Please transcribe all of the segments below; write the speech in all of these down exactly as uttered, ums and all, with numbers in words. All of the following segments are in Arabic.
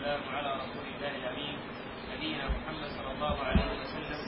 والسلام على رسول الله الأمين نبينا محمد صلى الله عليه وسلم.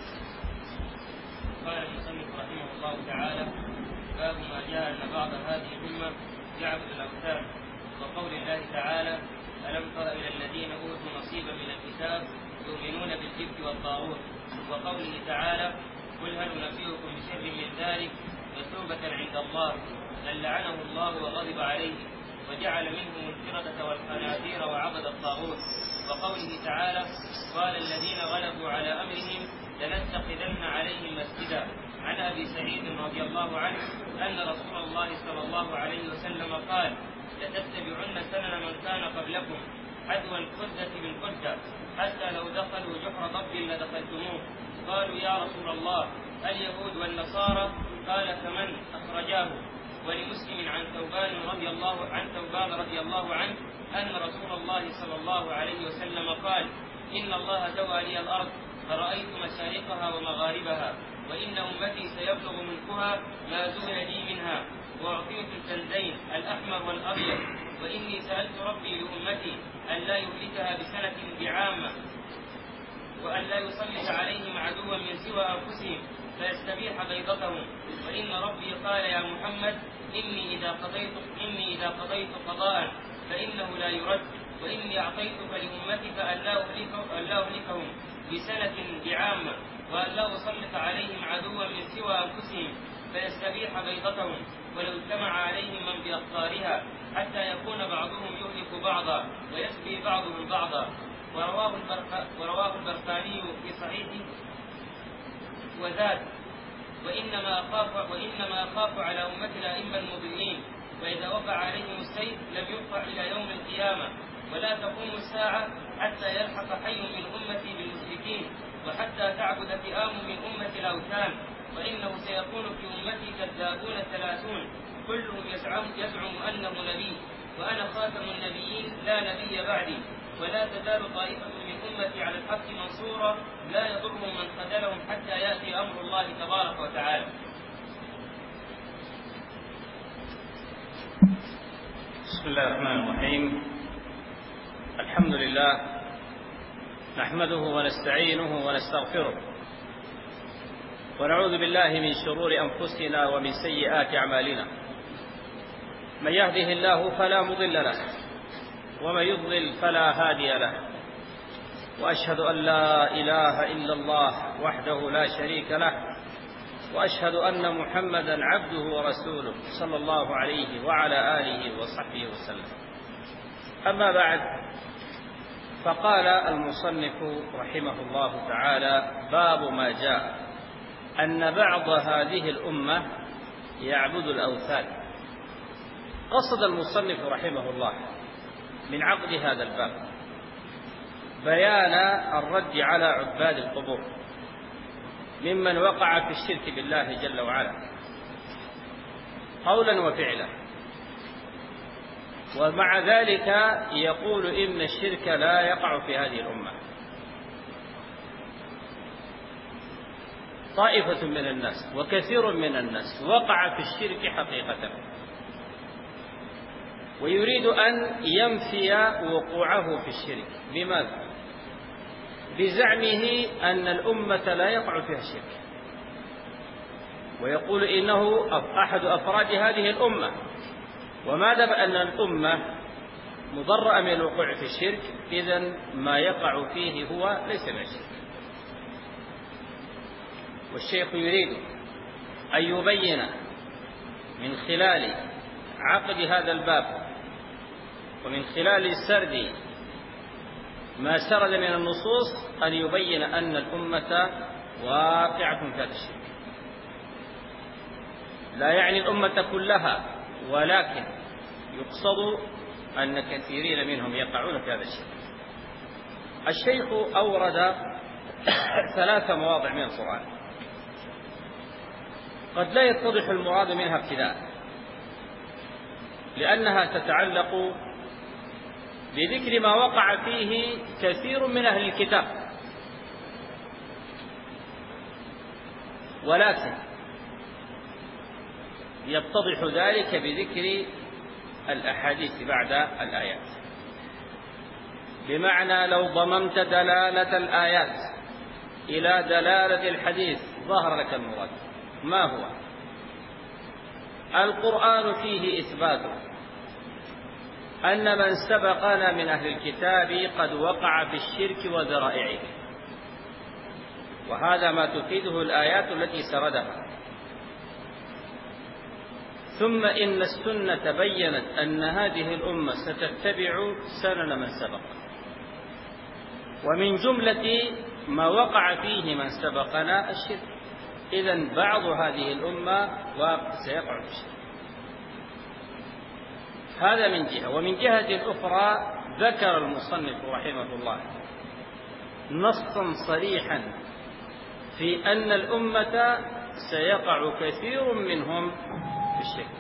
قال المصنف رحمه الله تعالى: باب ما جاء أن بعض هذه الأمة يعبد الأوثان، وقول الله تعالى: ألم تر إلى الذين أوتوا نصيبا من الكتاب يؤمنون بالجبت والطاغوت، وقوله تعالى: قل هل ننبئكم بشر من ذلك مثوبة عند الله من لعنه الله وغضب عليه وجعل منهم القردة والخنازير وعبد الطاغوت، وقوله تعالى: قال الذين غلبوا على أمرهم لنتخذن عليهم مسجدا. عن أبي سعيد رضي الله عنه أن رسول الله صلى الله عليه وسلم قال: لتتبعن سنن من كان قبلكم حذو القدة بالقدة حتى لو دخلوا جحر ضب لدخلتموه. قالوا: يا رسول الله اليهود والنصارى؟ قال: كمن أخرجاه. ولمسلم عن ثوبان رضي الله عن ثوبان رضي الله عنه أن رسول الله صلى الله عليه وسلم قال: إن الله زوى لي الأرض فرأيت مشارقها ومغاربها، وإن أمتي سيبلغ ملكها ما زوي لي منها، وأعطيت الكنزين الأحمر والأبيض، وإني سألت ربي لأمتي أن لا يهلكها بسنة بعامة، وأن لا يسلط عليهم عدوا من سوى أنفسهم فيستبيح بيضتهم، وإن ربي قال: يا محمد إني إذا قضيت إني إذا قضيت قضاء فإنه لا يرد، وإني أعطيتك لأمتك أن لا أهلكهم بسنة بعامة، وأن لا أسلط عليهم عدوا من سوى أنفسهم فيستبيح بيضتهم، ولو اجتمع عليهم من بأخطارها حتى يكون بعضهم يهلك بعضا ويسبي بعضهم بعضا. ورواه ورواه البرقاني في صحيحه وزاد: وإنما أخاف وإنما أخاف على أمتي الأئمة المضلين، وإذا وقع عليهم السيف لم يرفع إلى يوم القيامة، ولا تقوم الساعة حتى يلحق حي من أمتي بالمشركين، وحتى تعبد فئام من أمتي الأوثان، وإنه سيكون في أمتي كذابون ثلاثون كلهم يزعم, يزعم أنه نبي، وأنا خاتم النبيين لا نبي بعدي، ولا تزال طائفة من أمتي على الحق منصورة لا يضرهم من خذلهم حتى يأتي أمر الله تبارك وتعالى. بسم الله الرحمن الرحيم. الحمد لله نحمده ونستعينه ونستغفره، ونعوذ بالله من شرور أنفسنا ومن سيئات أعمالنا. من يهده الله فلا مضل له، ومن يضلل فلا هادي له، وأشهد أن لا إله إلا الله وحده لا شريك له، وأشهد أن محمدا عبده ورسوله صلى الله عليه وعلى آله وصحبه وسلم. أما بعد، فقال المصنف رحمه الله تعالى: باب ما جاء أن بعض هذه الأمة يعبد الأوثان. قصد المصنف رحمه الله من عقد هذا الباب بيان الرد على عباد القبور ممن وقع في الشرك بالله جل وعلا قولا وفعلا، ومع ذلك يقول إن الشرك لا يقع في هذه الأمة. طائفة من الناس وكثير من الناس وقع في الشرك حقيقة، ويريد أن ينفي وقوعه في الشرك. بماذا؟ بزعمه أن الأمة لا يقع فيها الشرك، ويقول إنه أحد أفراد هذه الأمة، وما دام أن الأمة مبرأة من الوقوع في الشرك إذن ما يقع فيه هو ليس من الشرك. والشيخ يريد أن يبين من خلال عقد هذا الباب ومن خلال سرد ما سرد من النصوص أن يبين أن الأمة واقعة في هذا الشرك. لا يعني الأمة كلها، ولكن يقصد أن كثيرين منهم يقعون في هذا الشرك. الشيخ أورد ثلاث مواضع من القرآن قد لا يتضح المراد منها ابتداء، لأنها تتعلق بذكر ما وقع فيه كثير من أهل الكتاب، ولكن يتضح ذلك بذكر الأحاديث بعد الآيات. بمعنى لو ضممت دلالة الآيات إلى دلالة الحديث ظهر لك المراد. ما هو؟ القرآن فيه إثبات أن من سبقنا من أهل الكتاب قد وقع في الشرك وذرائعه، وهذا ما تفيده الآيات التي سردها. ثم إن السنة بيّنت أن هذه الأمة ستتبع سنن من سبق، ومن جملة ما وقع فيه من سبقنا الشرك. إذن بعض هذه الأمة سيقع في الشرك. هذا من جهة. ومن جهة أخرى ذكر المصنف رحمه الله نصا صريحا في أن الأمة سيقع كثير منهم في الشرك.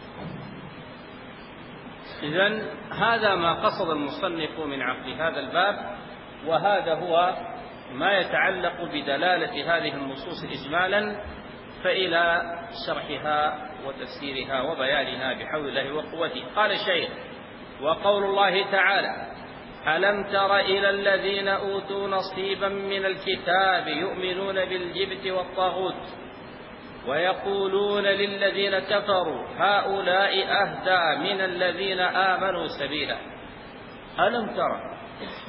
إذن هذا ما قصد المصنف من عقد هذا الباب، وهذا هو ما يتعلق بدلالة هذه النصوص إجمالا، فإلى شرحها وتفسيرها وبيانها بحول الله وقوته. قال الشيخ: وقول الله تعالى: ألم تر إلى الذين أوتوا نصيبا من الكتاب يؤمنون بالجبت والطاغوت ويقولون للذين كفروا هؤلاء أهدى من الذين آمنوا سبيلا. ألم تر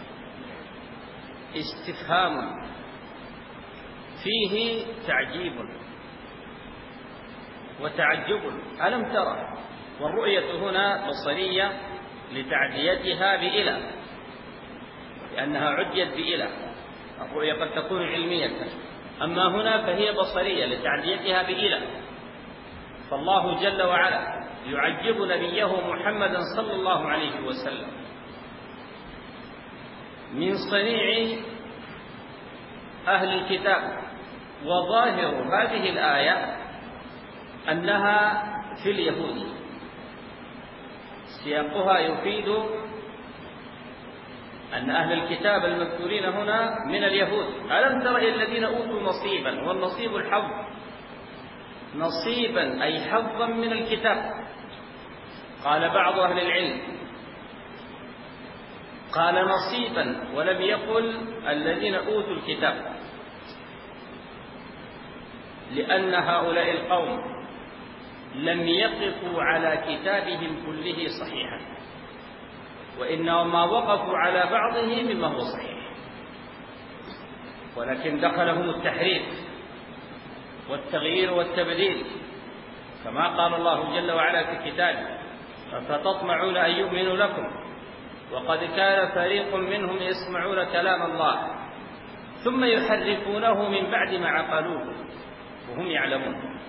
استفهام فيه تعجيب وتعجب. ألم ترى، والرؤية هنا بصرية لتعديتها بإلى، لأنها عديت بإلى. الرؤية قد تكون علمية، أما هنا فهي بصرية لتعديتها بإلى. فالله جل وعلا يعجب نبيه محمدا صلى الله عليه وسلم من صنيع أهل الكتاب. وظاهر هذه الآية أنها في اليهود، سياقها يفيد أن أهل الكتاب المذكورين هنا من اليهود. ألم تر إلى الذين أوتوا نصيبا، والنصيب الحظ، نصيبا أي حظا من الكتاب. قال بعض أهل العلم قال نصيبا ولم يقل الذين أوتوا الكتاب، لأن هؤلاء القوم لم يقفوا على كتابهم كله صحيحا، وإنما وقفوا على بعضه مما هو صحيح، ولكن دخلهم التحريف والتغيير والتبديل، كما قال الله جل وعلا في كتابه: أفتطمعون أن يؤمنوا لكم وقد كان فريق منهم يسمعون كلام الله ثم يحرفونه من بعد ما عقلوه وهم يعلمون.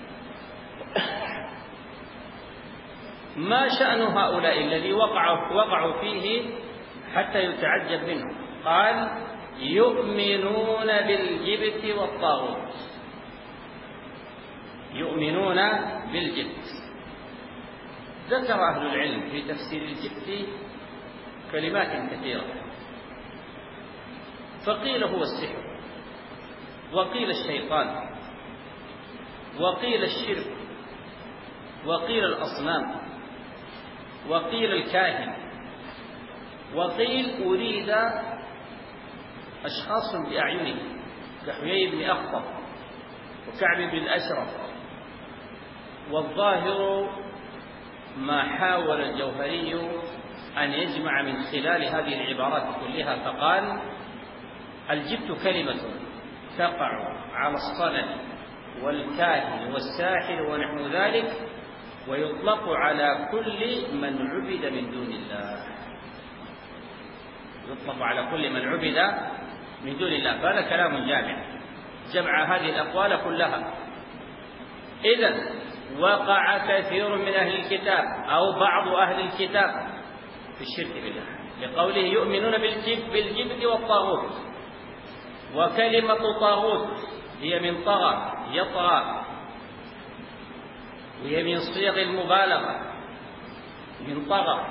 ما شأن هؤلاء الذي وقعوا, وقعوا فيه حتى يتعجب منهم؟ قال: يؤمنون بالجبت والطاغوت. يؤمنون بالجبت. ذكر أهل العلم في تفسير الجبت كلمات كثيرة، فقيل هو السحر، وقيل الشيطان، وقيل الشرك، وقيل الأصنام، وقيل الكاهن، وقيل أريد أشخاص بأعينهم كحيي بن أخطب وكعب بن الأشرف. والظاهر ما حاول الجوهري أن يجمع من خلال هذه العبارات كلها، فقال: الجبت كلمة تقع على الصنم والكاهن والساحر ونحو ذلك، ويطلق على كل من عبد من دون الله. يطلق على كل من عبد من دون الله. فهذا كلام جامع جمع هذه الأقوال كلها. إذن وقع كثير من أهل الكتاب أو بعض أهل الكتاب في الشرك بالله، لقوله يؤمنون بالجبت والطاغوت. وكلمة طاغوت هي من طغى يطغى، وهي من صيغ المبالغة من طغى،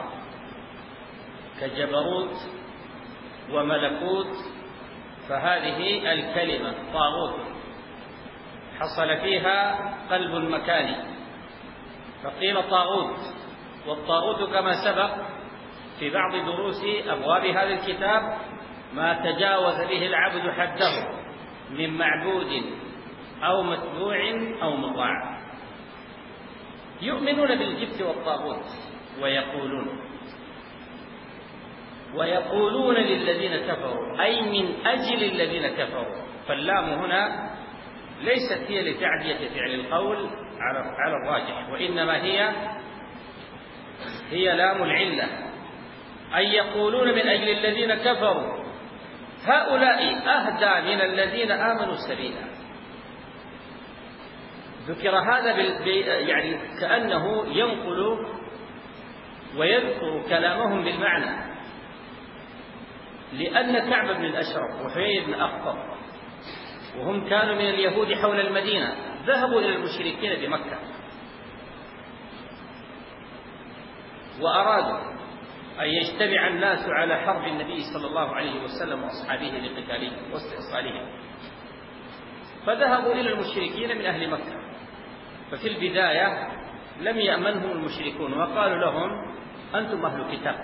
كجبروت وملكوت. فهذه الكلمة طاغوت حصل فيها قلب مكاني، فقيل طاغوت. والطاغوت كما سبق في بعض دروس أبواب هذا الكتاب ما تجاوز به العبد حده من معبود أو متبوع أو مطاع. يؤمنون بالجبت والطاغوت ويقولون ويقولون للذين كفروا، أي من أجل الذين كفروا. فاللام هنا ليست هي لتعدية فعل القول على الراجح، وإنما هي هي لام العلة، أي يقولون من أجل الذين كفروا هؤلاء أهدى من الذين آمنوا سبيلا. ذكر هذا يعني كأنه ينقل ويذكر كلامهم بالمعنى، لأن كعب بن الأشرف وحيي بن أخطب وهم كانوا من اليهود حول المدينة ذهبوا إلى المشركين بمكة وأرادوا أن يجتمع الناس على حرب النبي صلى الله عليه وسلم وأصحابه لقتالهم واستئصالهم، فذهبوا إلى المشركين من أهل مكة. ففي البداية لم يأمنهم المشركون وقالوا لهم أنتم أهل كتاب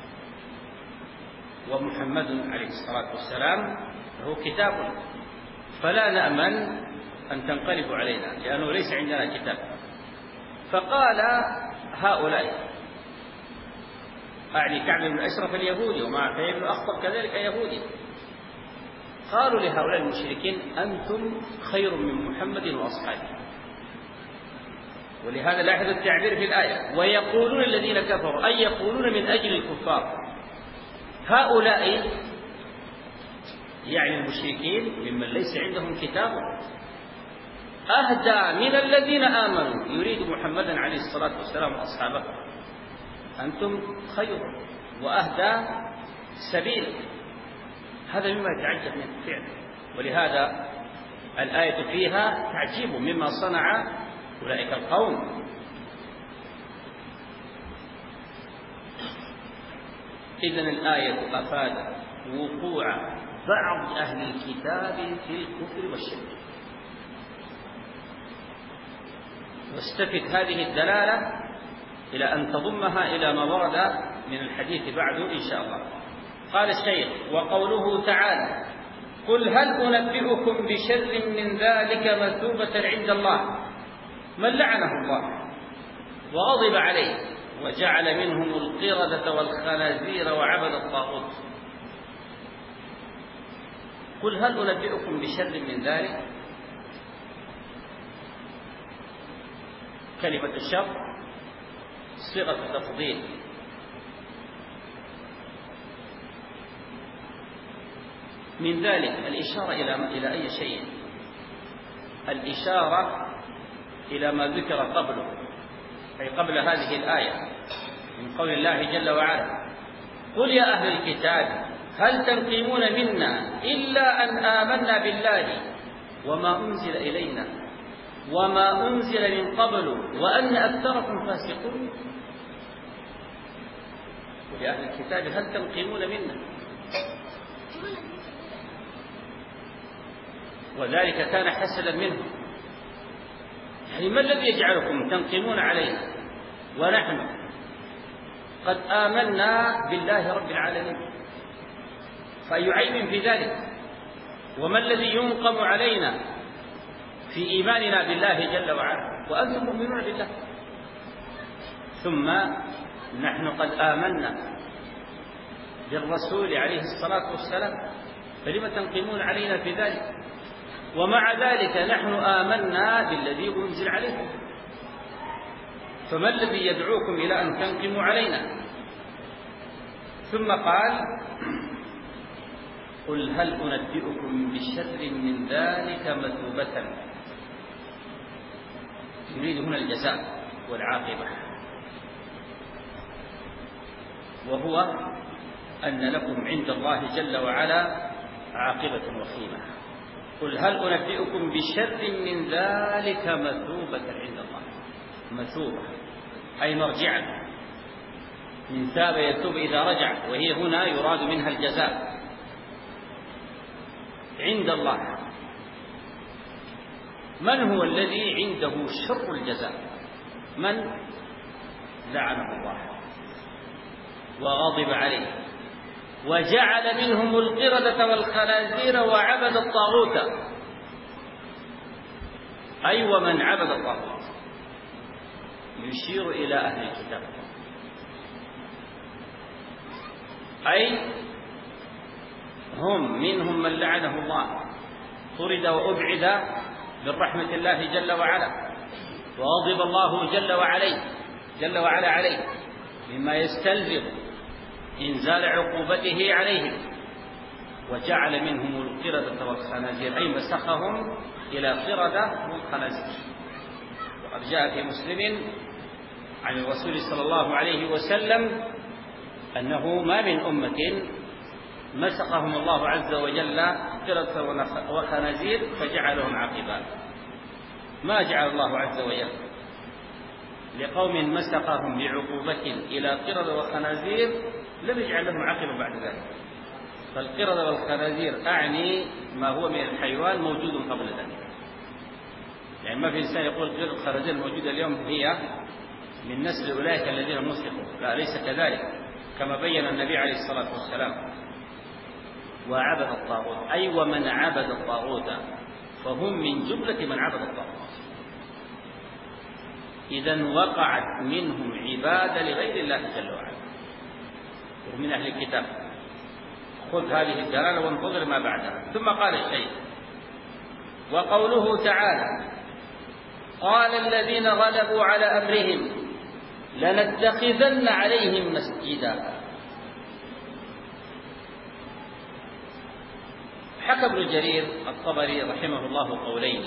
ومحمد عليه الصلاة والسلام له كتاب، فلا نأمن أن تنقلبوا علينا لأنه ليس عندنا كتاب. فقال هؤلاء، أعني كعب بن الأشرف اليهودي ومع حيي بن أخطب كذلك يهودي، قالوا لهؤلاء المشركين أنتم خير من محمد وأصحابه. ولهذا لاحظ التعبير في الآية ويقولون الذين كفروا، أي يقولون من أجل الكفار. هؤلاء يعني المشركين ممن ليس عندهم كتاب أهدى من الذين آمنوا، يريد محمدا عليه الصلاة والسلام وأصحابه، أنتم خير وأهدى سبيل. هذا مما يتعجب من فعله، ولهذا الآية فيها تعجيب مما صنع أولئك القوم. إذن الآية أفادت وقوع بعض أهل الكتاب في الكفر والشرك، واستفد هذه الدلالة إلى أن تضمها إلى ما ورد من الحديث بعد إن شاء الله. قال الشيخ: وقوله تعالى: قل هل أنبئكم بشر من ذلك مثوبة عند الله من لعنه الله وغضب عليه وجعل منهم القردة والخنازير وعبد الطاغوت. قل هل أنبئكم بشر من ذلك. كلمة الشر صيغة تفضيل، من ذلك الإشارة إلى إلى أي شيء؟ الإشارة إلى ما ذكر قبله، أي قبل هذه الآية، من قول الله جل وعلا: قل يا أهل الكتاب هل تنقمون منا إلا أن آمنا بالله وما أنزل إلينا وما أنزل من قبل وأن أكثركم فاسقون. قل يا أهل الكتاب هل تنقمون منا، وذلك كان حسدا منهم. يعني ما الذي يجعلكم تنقمون علينا ونحن قد آمنا بالله رب العالمين؟ فأي عيب في ذلك؟ وما الذي ينقم علينا في إيماننا بالله جل وعلا وأنتم مؤمنون بالله؟ ثم نحن قد آمنا بالرسول عليه الصلاة والسلام، فلم تنقمون علينا في ذلك؟ ومع ذلك نحن آمنا بالذي أنزل عليكم، فما الذي يدعوكم إلى أن تنقموا علينا؟ ثم قال: قل هل أنبئكم بشر من ذلك مثوبة. يريد هنا الجزاء والعاقبة، وهو أن لكم عند الله جل وعلا عاقبة وخيمة. قل هل أنبئكم بشر من ذلك مثوبة عند الله. مثوبة أي مرجعا، من ثاب يتوب إذا رجع، وهي هنا يراد منها الجزاء عند الله. من هو الذي عنده شر الجزاء؟ من؟ لعنه الله. وغضب عليه، وجعل منهم القردة والخنازير وعبد الطاغوت، أي ومن عبد الطاغوت، يشير إلى أهل الكتاب، أي هم منهم من لعنه الله، طرد وأبعد من رحمة الله جل وعلا، وغضب الله جل وعلا جل وعلا عليه، مما يستلزم إنزال عقوبته عليهم، وجعل منهم القردة والخنازير، أي مسخهم إلى قردة والخنازير. وقد جاء في مسلم عن الرسول صلى الله عليه وسلم أنه ما من أمة مسخهم الله عز وجل قردة وخنازير فجعلهم عاقبا، ما جعل الله عز وجل لقوم مسخهم بعقوبة إلى قردة وخنازير لم يجعل لهم عاقبا بعد ذلك. فالقردة والخنازير أعني ما هو من الحيوان موجود قبل ذلك، يعني ما في إنسان يقول القردة والخنازير الموجودة اليوم هي من نسل أولئك الذين مسخوا، لا، ليس كذلك، كما بين النبي عليه الصلاة والسلام. وعبد الطاغوت، أي ومن عبد الطاغوت، فهم من جملة من عبد الطاغوت. إذن وقعت منهم عبادة لغير الله جل وعلا ومن أهل الكتاب. خذ هذه الدلالة وانتظر ما بعدها. ثم قال الشيخ: وقوله تعالى: قال الذين غلبوا على أمرهم لنتخذن عليهم مسجدا. حكى ابن جرير الطبري رحمه الله قولين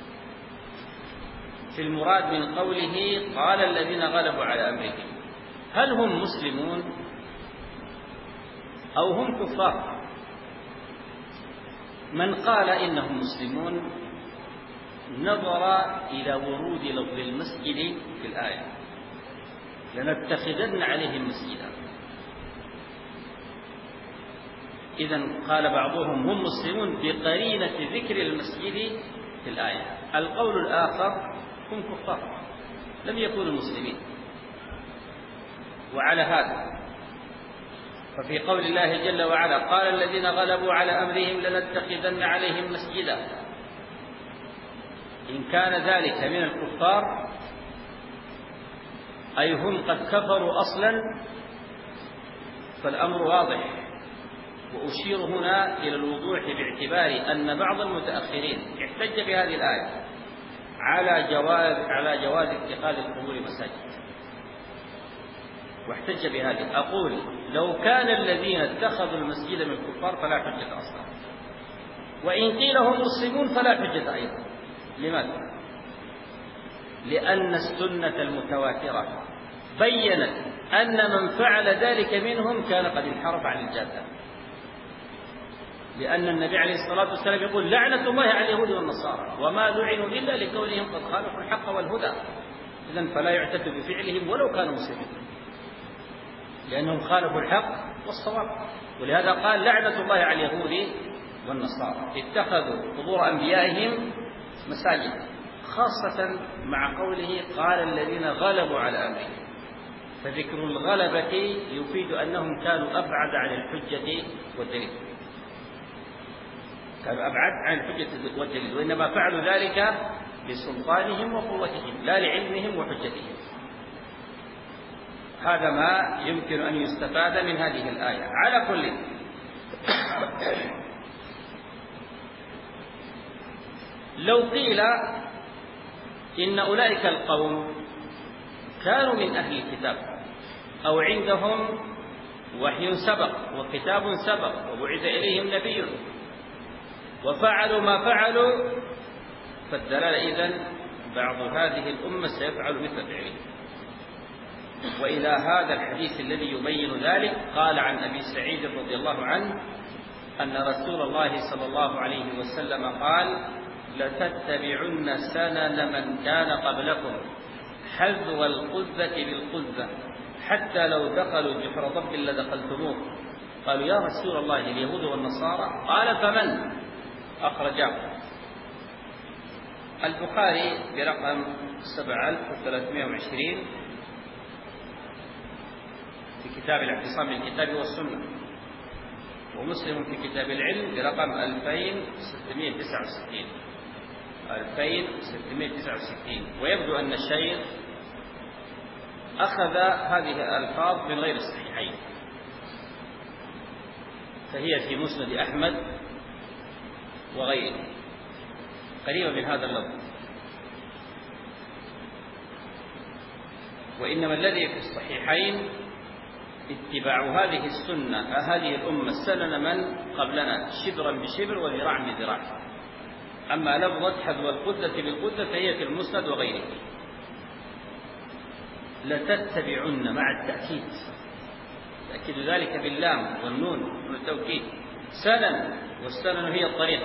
في المراد من قوله قال الذين غلبوا على أمرهم، هل هم مسلمون أو هم كفار؟ من قال إنهم مسلمون نظر إلى ورود لفظ المسجد في الآية، لنتخذن عليهم مسجدا. إذن قال بعضهم هم مسلمون بقرينة ذكر المسجد في الآية. القول الآخر هم كفار لم يكونوا مسلمين. وعلى هذا ففي قول الله جل وعلا قال الذين غلبوا على أمرهم لنتخذن عليهم مسجدا، إن كان ذلك من الكفار أي هم قد كفروا أصلا فالأمر واضح. وأشير هنا إلى الوضوح باعتبار أن بعض المتأخرين احتج بهذه الآية على جواز على جواز اتخاذ القبور مساجد، واحتج بهذه. أقول لو كان الذين اتخذوا المسجد من الكفار فلا حجة أصلا، وإن قيل هم مسلمون فلا حجة أيضا. لماذا؟ لأن السنة المتواترة بيّنت أن من فعل ذلك منهم كان قد انحرف عن الجادة، لأن النبي عليه الصلاة والسلام يقول لعنة الله على اليهود والنصارى وما لعنوا إلا لكونهم قد خالفوا الحق والهدى. إذن فلا يعتد بفعلهم ولو كانوا مسلمين، لأنهم خالفوا الحق والصواب. ولهذا قال لعنة الله على اليهود والنصارى اتخذوا قبور أنبيائهم مساجد، خاصة مع قوله قال الذين غلبوا على أمرهم. فذكر الغلبة يفيد أنهم كانوا أبعد عن الحجة والدليل، كانوا أبعد عن الحجة والدليل، وإنما فعلوا ذلك بسلطانهم وقوتهم لا لعلمهم وحجتهم. هذا ما يمكن أن يستفاد من هذه الآية. على كل، لو قيل إن أولئك القوم كانوا من أهل الكتاب أو عندهم وحي سبق وكتاب سبق وبعث إليهم نبي وفعلوا ما فعلوا، فالدلالة إذن بعض هذه الأمة سيفعل مثل فعله. وإلى هذا الحديث الذي يبين ذلك قال عن أبي سعيد رضي الله عنه أن رسول الله صلى الله عليه وسلم قال لتتبعن سنن من كان قبلكم حذو القذة بالقذة حتى لو دخلوا جحر ضب لدخلتموه. قالوا يا رسول الله اليهود والنصارى؟ قال فمن؟ أخرجاه البخاري برقم سبعة آلاف وثلاثمائة وعشرين في كتاب الاعتصام بالكتاب والسنة، ومسلم في كتاب العلم برقم ألفين وستمائة وتسعة وستين ألفين وستمائة وتسعة وستين. ويبدو أن الشيخ أخذ هذه الألفاظ من غير الصحيحين، فهي في مسند أحمد وغيره قريبة من هذا اللفظ. وإنما الذي في الصحيحين اتباع هذه السنة هذه الأمة سنن من قبلنا شبرا بشبر وذراعا بذراع. أما لفظة حذو القدة بالقدة فهي في المسند وغيره. لتتبعن مع التأكيد، تأكيد ذلك باللام والنون والتوكيد، سنن، والسنن هي الطريق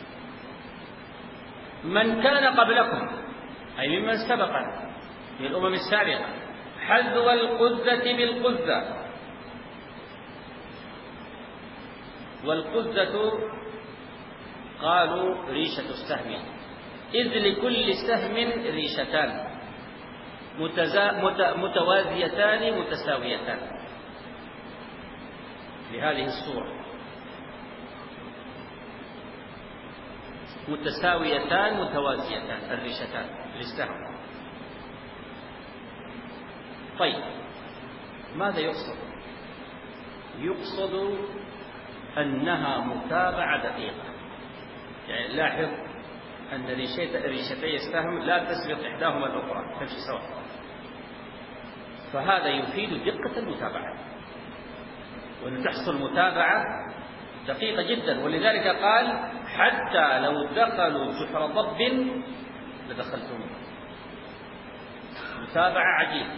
من كان قبلكم أي ممن سبقنا من الأمم السابقة، حذو القذة بالقذة. والقذة قالوا ريشة السهم، إذ لكل سهم ريشتان متوازيتان متساويتان بهذه الصورة، متساويتان متوازيتان الريشتان للسهم. طيب ماذا يقصد؟ يقصد أنها متابعة دقيقة. يعني لاحظ أن ريشتي السهم لا تسبق إحداهما الأخرى، تمشي سوا، فهذا يفيد دقة المتابعة، وأن تحصل متابعة دقيقة جدا. ولذلك قال حتى لو دخلوا جحر ضب لدخلتم. متابعة عجيبة.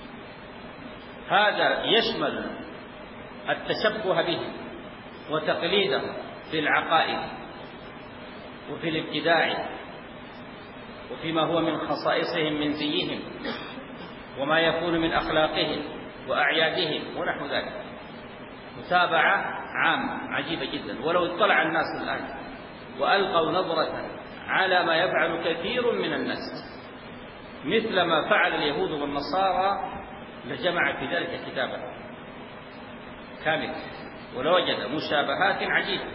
هذا يشمل التشبه به وتقليده في العقائد وفي الابتداع وفيما هو من خصائصهم من زيهم وما يكون من أخلاقهم وأعيادهم ونحو ذلك. متابعة عامة عجيبة جدا. ولو اطلع الناس الآن وألقوا نظرة على ما يفعل كثير من الناس مثل ما فعل اليهود والنصارى لجمع في ذلك كتابا كامل ولوجد مشابهات عجيبة.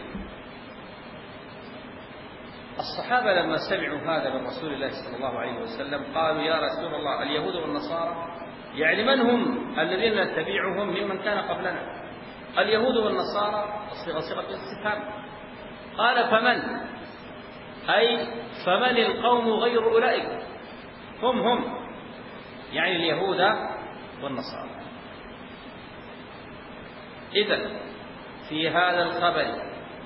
الصحابة لما سمعوا هذا من رسول الله صلى الله عليه وسلم قالوا يا رسول الله اليهود والنصارى، يعني من هم الذين نتبعهم ممن كان قبلنا؟ اليهود والنصارى الصيغة صيغة الاستفهام. قال فمن؟ أي فمن القوم غير أولئك؟ هم هم يعني اليهود والنصارى. إذن في هذا الخبر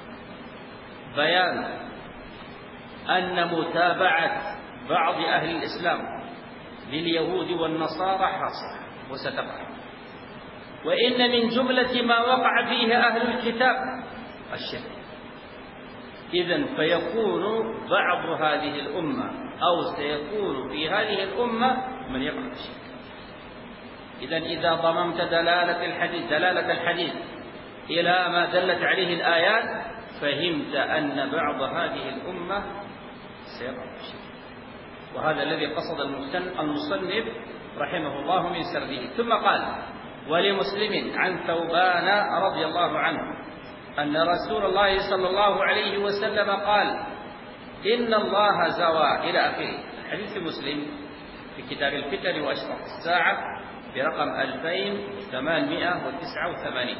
بيان أن متابعة بعض أهل الإسلام لليهود والنصارى حاصلة وستقع، وإن من جملة ما وقع فيه أهل الكتاب الشرك. إذن فيكون بعض هذه الأمة أو سيكون في هذه الأمة من يقع في الشرك. إذن إذا ضممت دلالة الحديث دلالة الحديث إلى ما دلت عليه الآيات فهمت أن بعض هذه الأمة سيقع في الشرك. وهذا الذي قصد المصنف رحمه الله من سرده. ثم قال ولمسلم عن ثوبان رضي الله عنه أن رسول الله صلى الله عليه وسلم قال إن الله زوى إلى آخره. الحديث مسلم في كتاب الفتن وأشراط الساعة برقم ألفين وثمانمائة وتسعة وثمانين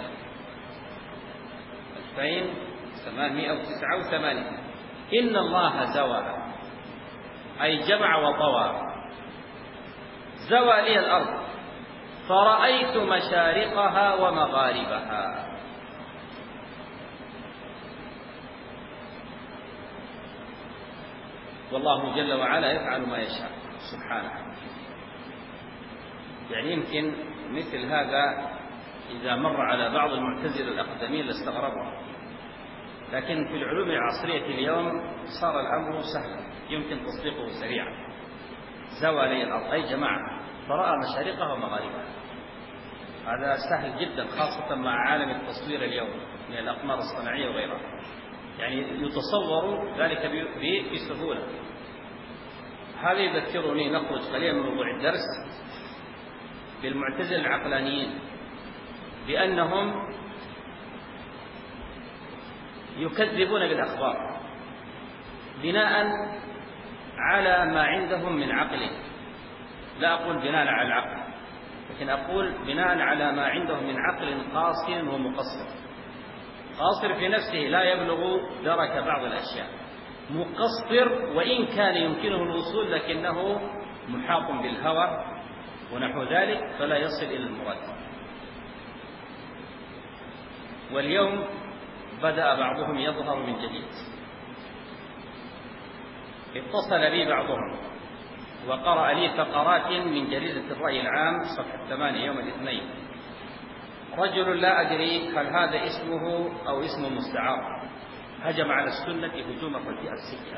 ألفين وثمانمائة وتسعة وثمانين. إن الله زوى أي جمع وطوى. زوى لي الأرض فرأيت مشارقها ومغاربها. والله جل وعلا يفعل ما يشاء سبحانه. يعني يمكن مثل هذا إذا مر على بعض المعتزلة الأقدمين لاستغربوا، لكن في العلوم العصرية اليوم صار الأمر سهلا يمكن تصديقه سريعا. زوى لي الأرض أي جماعة فرأى مشارقها ومغاربها. هذا سهل جدا خاصة مع عالم التصوير اليوم من الأقمار الصناعية وغيرها، يعني يتصور ذلك بسهولة. هذا يذكرني نخرج قليلا من موضوع الدرس بالمعتزلة العقلانيين بأنهم يكذبون بالأخبار بناء على ما عندهم من عقل، لا أقول بناء على العقل، لكن أقول بناء على ما عندهم من عقل قاصر ومقصر. قاصر في نفسه لا يبلغ درك بعض الأشياء، مقصر وإن كان يمكنه الوصول لكنه محاط بالهوى ونحو ذلك فلا يصل إلى المراد. واليوم بدأ بعضهم يظهر من جديد. اتصل بي بعضهم وقرأ لي فقرات من جريدة الرأي العام صفحة ثمانية يوم الاثنين. رجل لا أدري هل هذا اسمه أو اسمه مستعار، هجم على السنة هجوم الرديئة السيئة،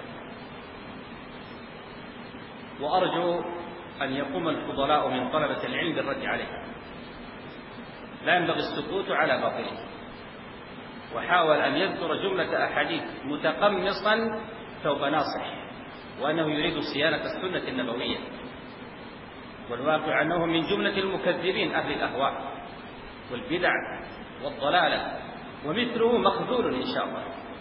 وأرجو أن يقوم الفضلاء من طلبة العلم بالرد عليه. لا ينبغي السكوت على باطله. وحاول أن يذكر جملة أحاديث متقمصا ثوب ناصح، وأنه يريد صيانة السنة النبوية، والواقع أنه من جملة المكذبين أهل الأهواء والبدع والضلالة، ومثله مخذول إن شاء الله.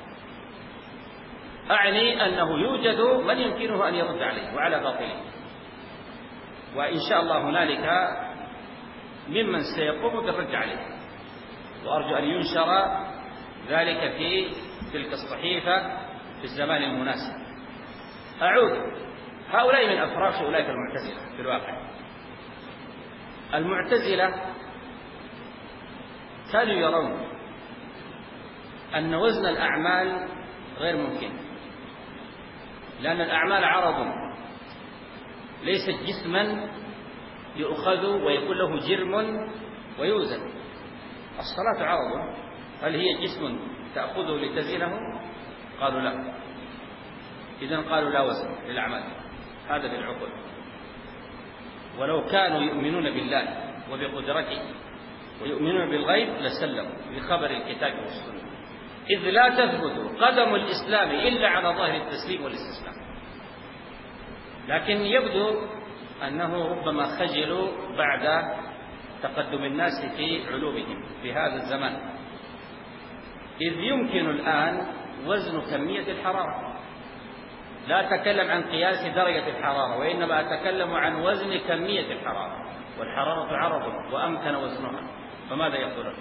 أعني أنه يوجد من يمكنه أن يرد عليه وعلى باطله، وإن شاء الله هنالك ممن سيقوم بالرد عليه، وأرجو أن ينشر ذلك في تلك الصحيفة في الزمان المناسب. أعود، هؤلاء من أفراش أولئك المعتزلة. في الواقع المعتزلة كانوا يرون أن وزن الأعمال غير ممكن، لأن الأعمال عرض ليست جسما يؤخذ ويكون له جرم ويوزن. الصلاة عرض، هل هي جسم تأخذه لتزينه؟ قالوا لا. إذن قالوا لا وزن للأعمال، هذا بالعقل. ولو كانوا يؤمنون بالله وبقدرته ويؤمنون بالغيب لسلموا لخبر الكتاب والسنة، إذ لا تثبت قدم الإسلام إلا على ظاهر التسليم والاستسلام. لكن يبدو أنه ربما خجلوا بعد تقدم الناس في علومهم في هذا الزمان، إذ يمكن الآن وزن كمية الحرارة. لا أتكلم عن قياس درجة الحرارة، وإنما أتكلم عن وزن كمية الحرارة، والحرارة عرض وأمكن وزنها، فماذا يقولون؟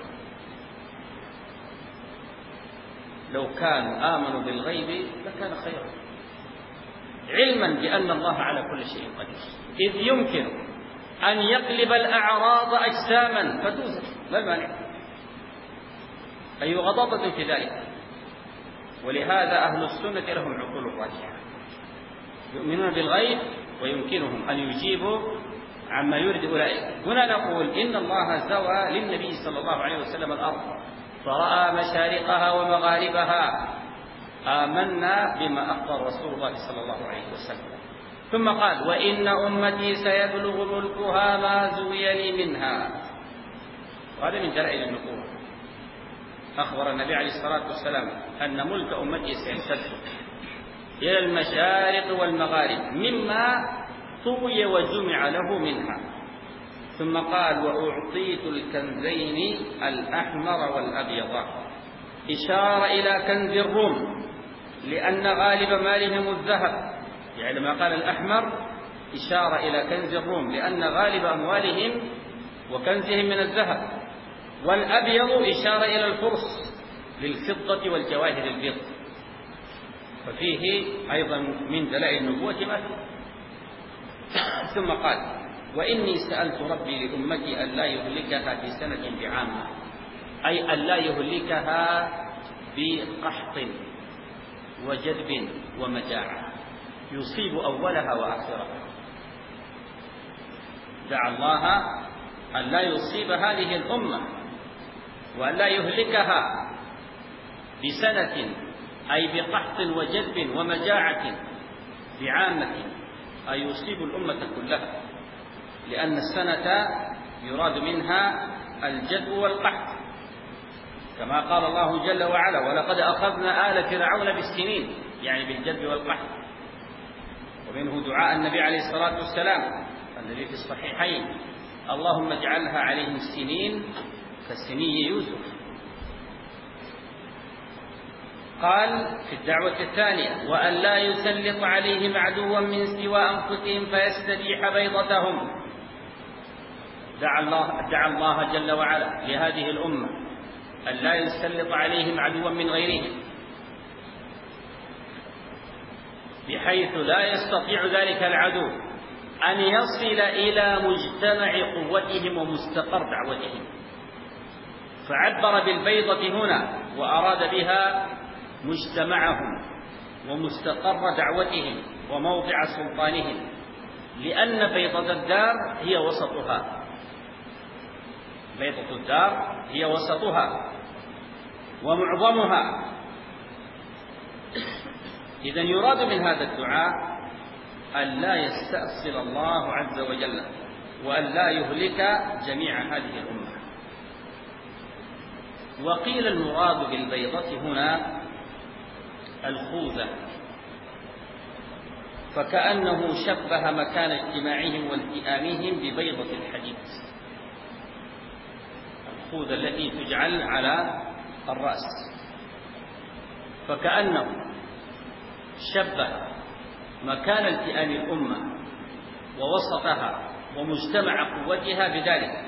لو كانوا آمنوا بالغيب لكان خيرا، علما بأن الله على كل شيء قدير، إذ يمكن أن يقلب الأعراض أجساما فتوزن، ما المانع؟ أي غضاضة في ذلك. ولهذا أهل السنة لهم عقول راجحة، يؤمنون بالغيب ويمكنهم أن يجيبوا عما يريد أولئك. هنا نقول إن الله زوى للنبي صلى الله عليه وسلم الأرض فرأى مشارقها ومغاربها، آمنا بما أخبر رسول الله صلى الله عليه وسلم. ثم قال وإن أمتي سيبلغ ملكها ما زوي لي منها، وهذا من دلائل النبوة. أخبر النبي عليه الصلاة والسلام أن ملك أمتي سيمتد إلى المشارق والمغارب مما طوي وجمع له منها. ثم قال وأعطيت الكنزين الأحمر والأبيض، إشارة إلى كنز الروم لأن غالب مالهم الذهب، يعني لما قال الأحمر إشارة إلى كنز الروم لأن غالب أموالهم وكنزهم من الذهب، والأبيض إشارة إلى الفرس للفضة والجواهر البيض. ففيه أيضا من دلائل النبوة ما فيه. ثم قال وإني سألت ربي لأمتي ألا يهلكها في سنة بعامة، أي ألا يهلكها بقحط وجدب ومجاعة يصيب أولها وآخرها. دعا الله أن لا يصيب هذه الأمة وأن لا يهلكها بسنة، أي بقحط وجدب ومجاعة بعامة، أي يصيب الأمة كلها، لأن السنة يراد منها الجدب والقحط، كما قال الله جل وعلا ولقد أخذنا آل فرعون بالسنين، يعني بالجدب والقحط. ومنه دعاء النبي عليه الصلاة والسلام الذي في الصحيحين اللهم اجعلها عليهم سنين فالسني يوسف. قال في الدعوة الثانية: وأن لا يسلط عليهم عدوا من سوى أنفسهم فيستبيح بيضتهم. دعا الله, دعا الله جل وعلا لهذه الأمة أن لا يسلط عليهم عدوا من غيرهم، بحيث لا يستطيع ذلك العدو أن يصل إلى مجتمع قوتهم ومستقر دعوتهم. فعبر بالبيضة هنا وأراد بها مجتمعهم ومستقر دعوتهم وموضع سلطانهم، لأن بيضة الدار هي وسطها، بيضة الدار هي وسطها ومعظمها. إذن يراد من هذا الدعاء أن لا يستأصل الله عز وجل وأن لا يهلك جميع هذه الأمة. وقيل المراد بالبيضة هنا الخوذة، فكأنه شبه مكان اجتماعهم والتئامهم ببيضة الحديد، الخوذة التي تجعل على الرأس، فكأنه شبه مكان التئام الأمة ووسطها ومجتمع قوتها بذلك.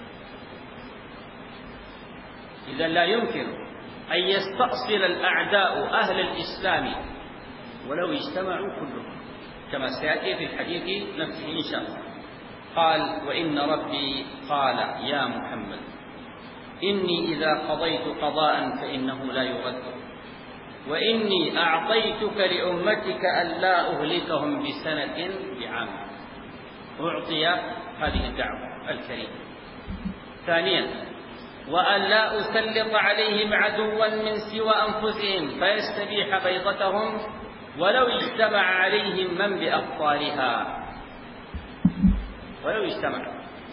إذا لا يمكن أن يستأصل الأعداء أهل الإسلام ولو اجتمعوا كلهم، كما سيأتي في الحديث نفسه إن شاء الله. قال: وإن ربي قال يا محمد إني إذا قضيت قضاء فإنه لا يرد، وإني أعطيتك لأمتك ألا أهلكهم بسنة بعام. أعطي هذه الدعوة الكريمة. ثانيا: وأن لا أسلط عليهم عدوا من سوى أنفسهم فيستبيح بيضتهم ولو اجتمع عليهم من بأقطارها، ولو اجتمع.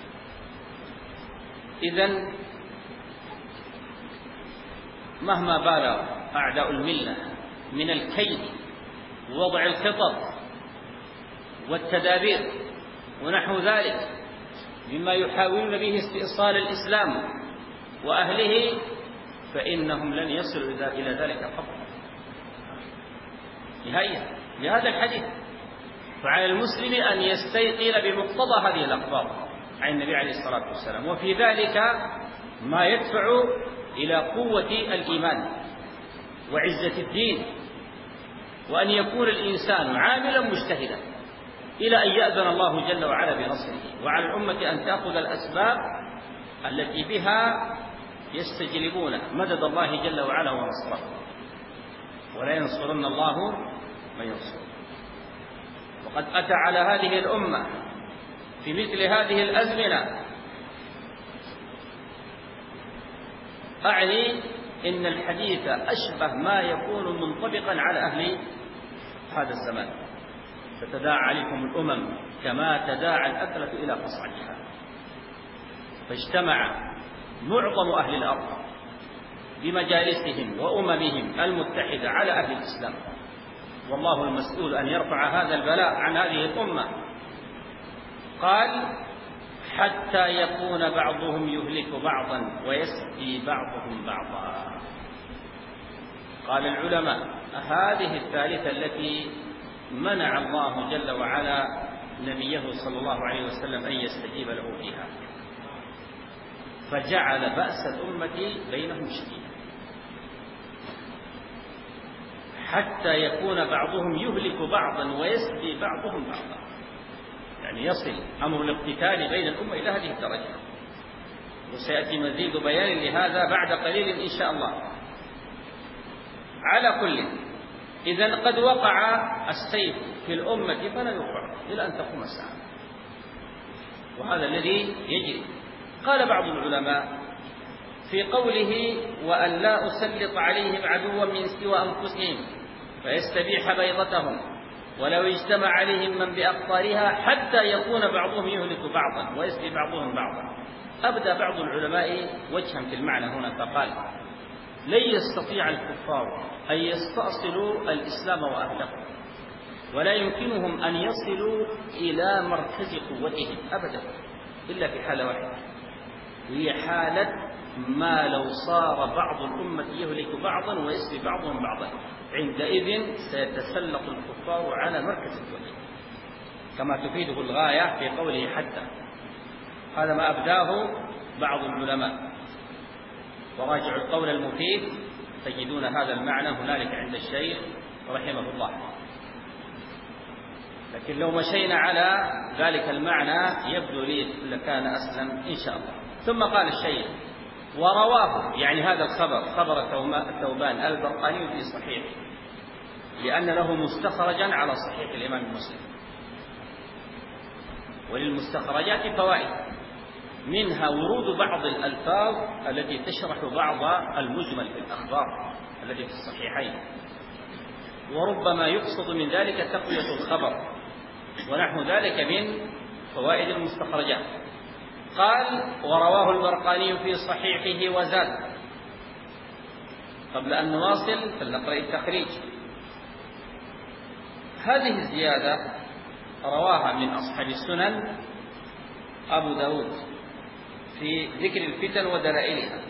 إذن مهما بالغ أعداء الملة من الكيد ووضع الخطط والتدابير ونحو ذلك مما يحاولون به استئصال الإسلام وأهله، فإنهم لن يصلوا إلى ذلك قط نهائيا لهذا الحديث. فعلى المسلم أن يستيقن بمقتضى هذه الأخبار عن النبي عليه الصلاة والسلام، وفي ذلك ما يدفع إلى قوة الإيمان وعزة الدين، وأن يكون الإنسان عاملا مجتهدا إلى أن يأذن الله جل وعلا بنصره، وعلى الأمة أن تأخذ الأسباب التي بها يستجلبون مدد الله جل وعلا ونصره، ولا ينصرن الله من ينصره. وقد أتى على هذه الأمة في مثل هذه الأزمنة، أعني إن الحديث أشبه ما يكون منطبقا على أهل هذا الزمان. فتداعى عليكم الأمم كما تداعى الأكلة إلى قصعتها، فاجتمع معظم أهل الأرض بمجالسهم وأممهم المتحدة على أهل الإسلام، والله المسؤول أن يرفع هذا البلاء عن هذه الأمة. قال: حتى يكون بعضهم يهلك بعضا ويسقي بعضهم بعضا. قال العلماء: هذه الثالثة التي منع الله جل وعلا نبيه صلى الله عليه وسلم أن يستجيب له فيها، فجعل بأس الأمة بينهم شديدا، حتى يكون بعضهم يهلك بعضا ويسقي بعضهم بعضا، يعني يصل أمر الاقتتال بين الأمة إلى هذه الدرجة. وسيأتي مزيد بيان لهذا بعد قليل إن شاء الله. على كل، إذن قد وقع السيف في الأمة فلا يقع إلى أن تقوم الساعة، وهذا الذي يجري. قال بعض العلماء في قوله: وأن لا أسلط عليهم عدوا من سوى أنفسهم فيستبيح بيضتهم ولو اجتمع عليهم من بأقطارها حتى يكون بعضهم يهلك بعضا ويسقي بعضهم بعضا. أبدى بعض العلماء وجها في المعنى هنا فقال: لن يستطيع الكفار أن يستأصلوا الإسلام وأهله، ولا يمكنهم أن يصلوا إلى مركز قوتهم أبدا إلا في حالة واحدة، وهي حالة ما لو صار بعض الأمة يهلك بعضا ويسبي بعضهم بعضا، عندئذ سيتسلط الكفار على مركز التوحيد، كما تفيده الغاية في قوله حتى. هذا ما أبداه بعض العلماء، وراجعوا القول المفيد تجدون هذا المعنى هنالك عند الشيخ رحمه الله. لكن لو مشينا على ذلك المعنى يبدو لي لكان أسلم إن شاء الله. ثم قال الشيخ: ورواه، يعني هذا الخبر خبر ثوبان البرقاني في صحيح، لأن له مستخرجا على صحيح الإمام مسلم، وللمستخرجات فوائد، منها ورود بعض الألفاظ التي تشرح بعض المجمل في الأخبار التي في الصحيحين، وربما يقصد من ذلك تقوية الخبر ونحو ذلك من فوائد المستخرجات. قال: ورواه البرقاني في صحيحه وزاد. قبل أن نواصل فلنقرأ التخريج. هذه الزيادة رواها من أصحاب السنن أبو داود في ذكر الفتن ودلائلها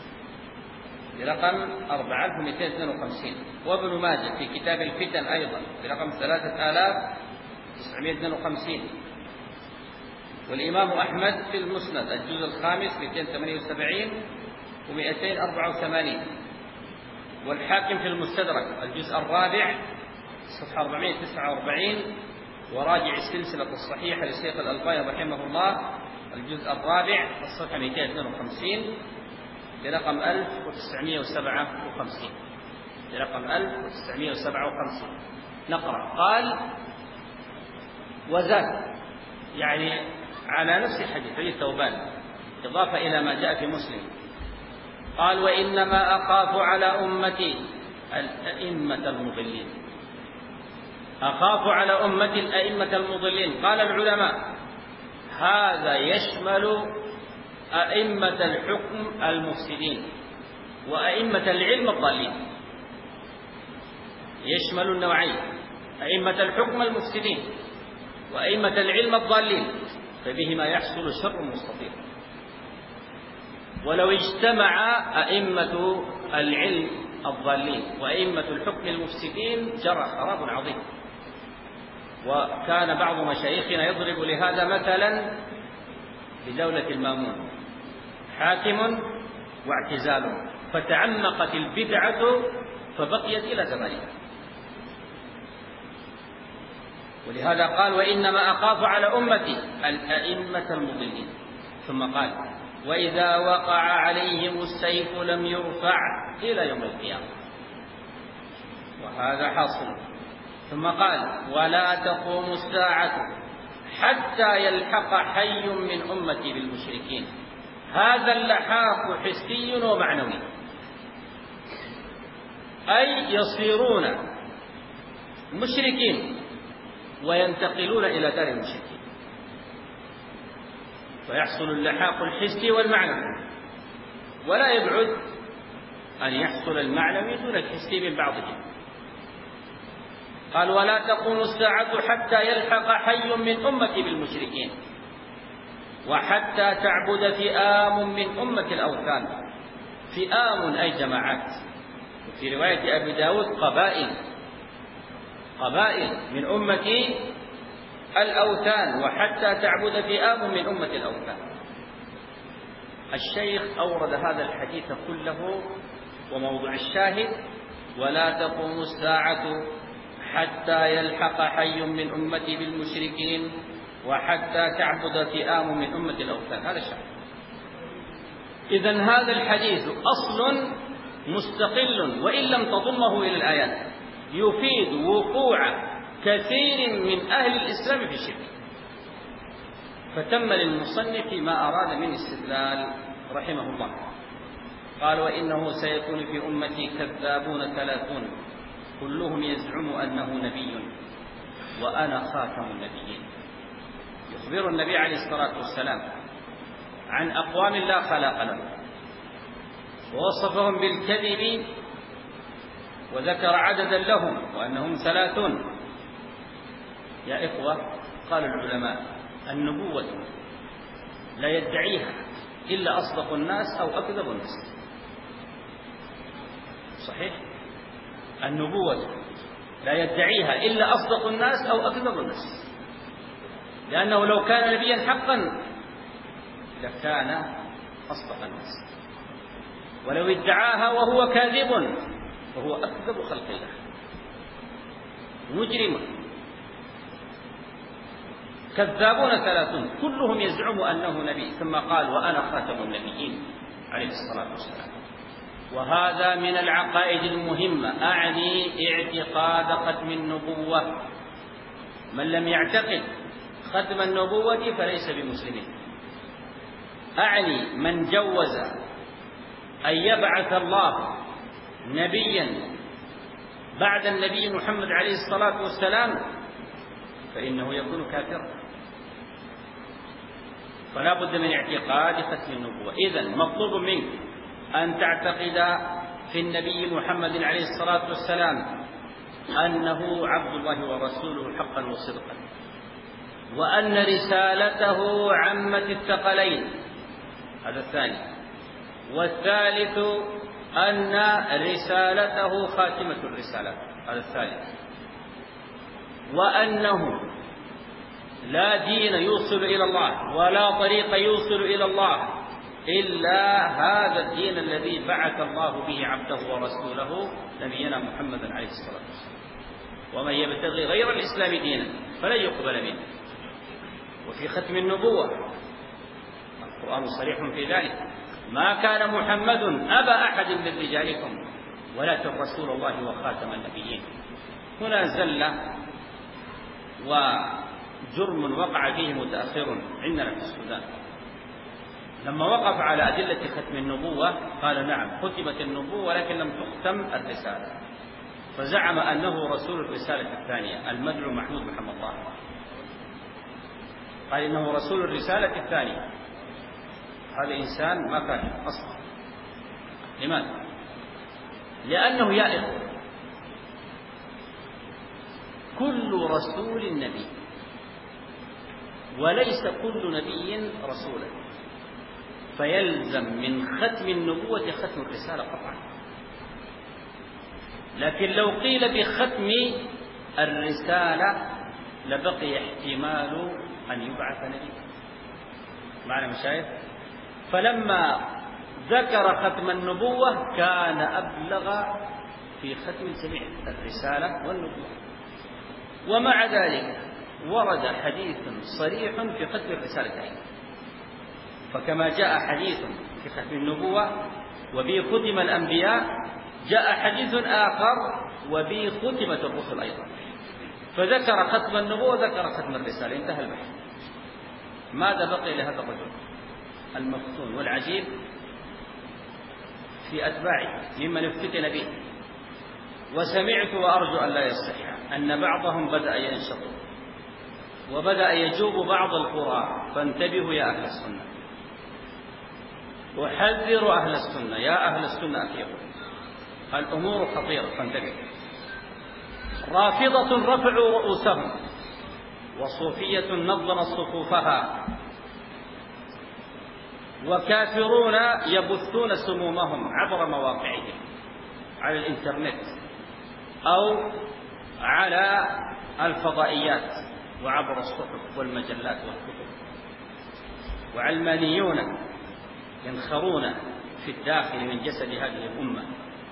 برقم أربعة آلاف ومئتين واثنين وخمسين، وابن ماجه في كتاب الفتن أيضا برقم ثلاثة آلاف وتسعمائة واثنين وخمسين، والإمام أحمد في المسند الجزء الخامس مئتين وثمانية وسبعين ومئتين وأربعة وثمانين، والحاكم في المستدرك الجزء الرابع صفحة أربعمائة وتسعة وأربعين، وراجع السلسلة الصحيحة للشيخ الألباني رحمه الله الجزء الرابع الصفحة مئتين واثنين وخمسين برقم ألف وتسعمائة وسبعة وخمسين برقم ألف وتسعمائة وسبعة وخمسين. نقرأ. قال: وزاد، يعني على نفس حديث حديث ثوبان، إضافة إلى ما جاء في مسلم. قال: وإنما أخاف على أمتي الأئمة المضلين. أخاف على أمتي الأئمة المضلين. قال العلماء: هذا يشمل أئمة الحكم المفسدين وأئمة العلم الضالين، يشمل النوعين، أئمة الحكم المفسدين وأئمة العلم الضالين، فبهما يحصل شر مستطير. ولو اجتمع أئمة العلم الضالين وأئمة الحكم المفسدين جرى خراب عظيم. وكان بعض مشايخنا يضرب لهذا مثلا بدولة المامون: حاكم واعتزال، فتعمقت البدعة فبقيت إلى زماننا. ولهذا قال: وإنما أخاف على أمتي الأئمة المضلين. ثم قال: وإذا وقع عليهم السيف لم يرفع إلى يوم القيامة، وهذا حاصل. ثم قال: ولا تقوم الساعة حتى يلحق حي من أمتي بالمشركين. هذا اللحاق حسي ومعنوي، أي يصيرون مشركين وينتقلون إلى دار المشركين، فيحصل اللحاق الحسي والمعنوي، ولا يبعد أن يحصل المعنوي دون الحسي من بعضهم. قال: ولا تقوم الساعة حتى يلحق حي من أمتي بالمشركين، وحتى تعبد فئام من أمة الأوثان. فئام أي جماعات، وفي رواية أبي داود قبائل، قبائل من أمة الأوثان، وحتى تعبد فئام من أمة الأوثان. الشيخ أورد هذا الحديث كله، وموضوع الشاهد: ولا تقوم الساعة حتى يلحق حي من أمتي بالمشركين، وحتى تعبد فئام من أمة الأوثان. هذا الشاهد. إذن هذا الحديث أصل مستقل وإن لم تضمه إلى الآيات، يفيد وقوع كثير من أهل الإسلام في الشرك، فتم للمصنف ما أراد من استدلال رحمه الله. قال: وإنه سيكون في أمتي كذابون ثلاثون كلهم يزعم أنه نبي وأنا خاتم النبيين. يخبر النبي عليه الصلاة والسلام عن أقوام لا خلاق لهم، ووصفهم بالكذب، وذكر عددا لهم وأنهم ثلاثون. يا إخوة، قال العلماء: النبوة لا يدعيها إلا أصدق الناس أو أكذب الناس. صحيح؟ النبوة لا يدعيها إلا أصدق الناس أو أكذب الناس، لأنه لو كان نبيا حقا لكان أصدق الناس، ولو ادعاها وهو كاذب فهو أكذب خلق الله مجرم. كذابون ثلاثون كلهم يزعم أنه نبي، ثم قال وأنا خاتم النبيين عليه الصلاة والسلام. وهذا من العقائد المهمة، أعني اعتقاد ختم النبوة. من لم يعتقد ختم النبوة فليس بمسلم. أعني من جوز أن يبعث الله نبيا بعد النبي محمد عليه الصلاة والسلام فإنه يكون كافرا. فلا بد من اعتقاد ختم النبوة. إذن مطلوب منك أن تعتقد في النبي محمد عليه الصلاة والسلام أنه عبد الله ورسوله حقا وصدقا، وأن رسالته عمت الثقلين، هذا الثاني. والثالث أن رسالته خاتمة الرسالات، هذا الثالث. وأنه لا دين يوصل إلى الله ولا طريق يوصل إلى الله إلا هذا الدين الذي بعث الله به عبده ورسوله نبينا محمدا عليه الصلاة والسلام. ومن يبتغي غير الإسلام دينا فلن يقبل منه. وفي ختم النبوة القرآن صريح في ذلك: ما كان محمد أبا أحد من رجالكم ولكن رسول الله وخاتم النبيين. هنا زلة وجرم وقع فيه متأخر عندنا في السودان، لما وقف على أدلة ختم النبوة قال نعم ختمت النبوة ولكن لم تختم الرسالة، فزعم أنه رسول الرسالة الثانية المدعو محمود محمد طه، قال إنه رسول الرسالة الثانية. هذا إنسان ما كان أصلا. لماذا؟ لأنه يا إخوة كل رسول نبي وليس كل نبي رسولا، فيلزم من ختم النبوة ختم الرسالة قطعا. لكن لو قيل بختم الرسالة لبقي احتمال أن يبعث نبي. معنى مشاهد؟ فلما ذكر ختم النبوة كان أبلغ في ختم جميع الرسالة والنبوة. ومع ذلك ورد حديث صريح في ختم الرسالتين، فكما جاء حديث في ختم النبوة وبه ختم الأنبياء جاء حديث آخر وبه ختمت الرسل أيضا، فذكر ختم النبوة ذكر ختم الرسالة، انتهى البحث. ماذا بقي لهذا الرجل المفتون والعجيب في أتباعه ممن افتتن به؟ وسمعت وأرجو أن لا يصح أن بعضهم بدأ ينشط وبدأ يجوب بعض القرى، فانتبهوا يا أهل السنة، أحذر أهل السنة يا أهل السنة أفيقوا، الأمور خطيرة فانتبهوا. رافضة رفعوا رؤوسهم وصوفية نظمت صفوفها، وكافرون يبثون سمومهم عبر مواقعهم على الإنترنت أو على الفضائيات وعبر الصحف والمجلات والكتب. وعلمانيون ينخرون في الداخل من جسد هذه الأمة،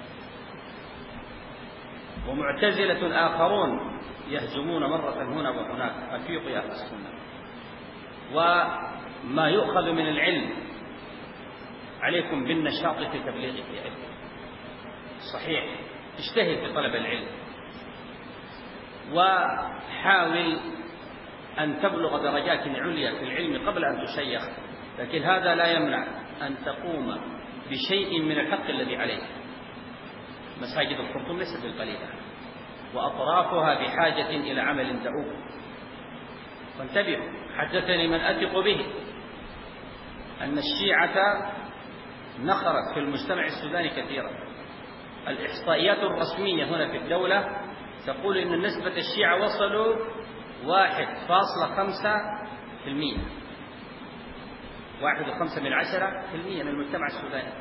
ومعتزلة آخرون يهجمون مرة هنا وهناك. أفيقوا يا أهل السنة. وما يؤخذ من العلم عليكم بالنشاط في تبليغه يا إخوة. صحيح اجتهد في طلب العلم وحاول أن تبلغ درجات عليا في العلم قبل أن تشيخ، لكن هذا لا يمنع أن تقوم بشيء من الحق الذي عليك. مساجد الخرطوم ليست بالقليلة وأطرافها بحاجة إلى عمل دؤوب، فانتبهوا. حدثني من أثق به أن الشيعة نخرت في المجتمع السوداني كثيرا. الإحصائيات الرسمية هنا في الدولة تقول إن نسبة الشيعة وصلوا واحد فاصلة خمسة في المئة، واحد وخمسة من عشرة في المية من المجتمع السوداني.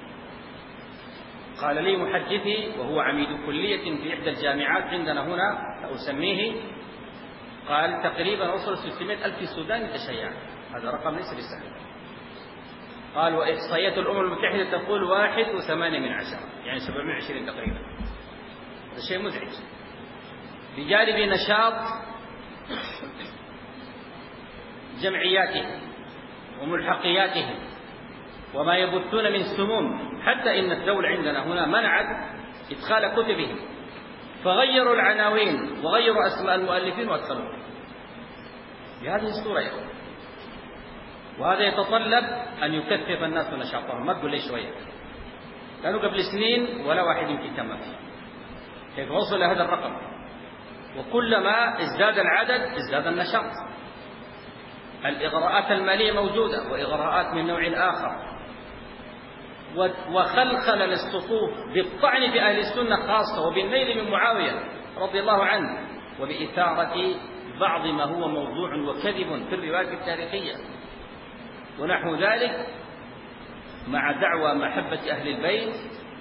قال لي محدثي وهو عميد كلية في إحدى الجامعات عندنا هنا أسميه، قال تقريبا وصل ستمائة ألف سوداني تشيع. هذا رقم ليس بسهل. قال وإحصائيات الأمم المتحدة تقول واحد وثمانية من عشرة، يعني سبعمائة وعشرين تقريبا. هذا شيء مزعج. بجانب نشاط جمعياتهم وملحقياتهم وما يبثون من سموم، حتى إن الدولة عندنا هنا منعت إدخال كتبهم، فغيروا العناوين وغيروا أسماء المؤلفين وأدخلوهم بهذه الصورة يا أخوة. وهذا يتطلب أن يكثف الناس نشاطهم. ما تقول لي شوية، كانوا قبل سنين ولا واحد يمكن كم فيه، كيف وصل لهذا الرقم؟ وكلما ازداد العدد ازداد النشاط. الإغراءات المالية موجودة وإغراءات من نوع آخر، وخلخل الصفوف بالطعن في أهل السنة خاصة، وبالنيل من معاوية رضي الله عنه، وبإثارة بعض ما هو موضوع وكذب في الروايات التاريخية ونحو ذلك، مع دعوى محبة أهل البيت،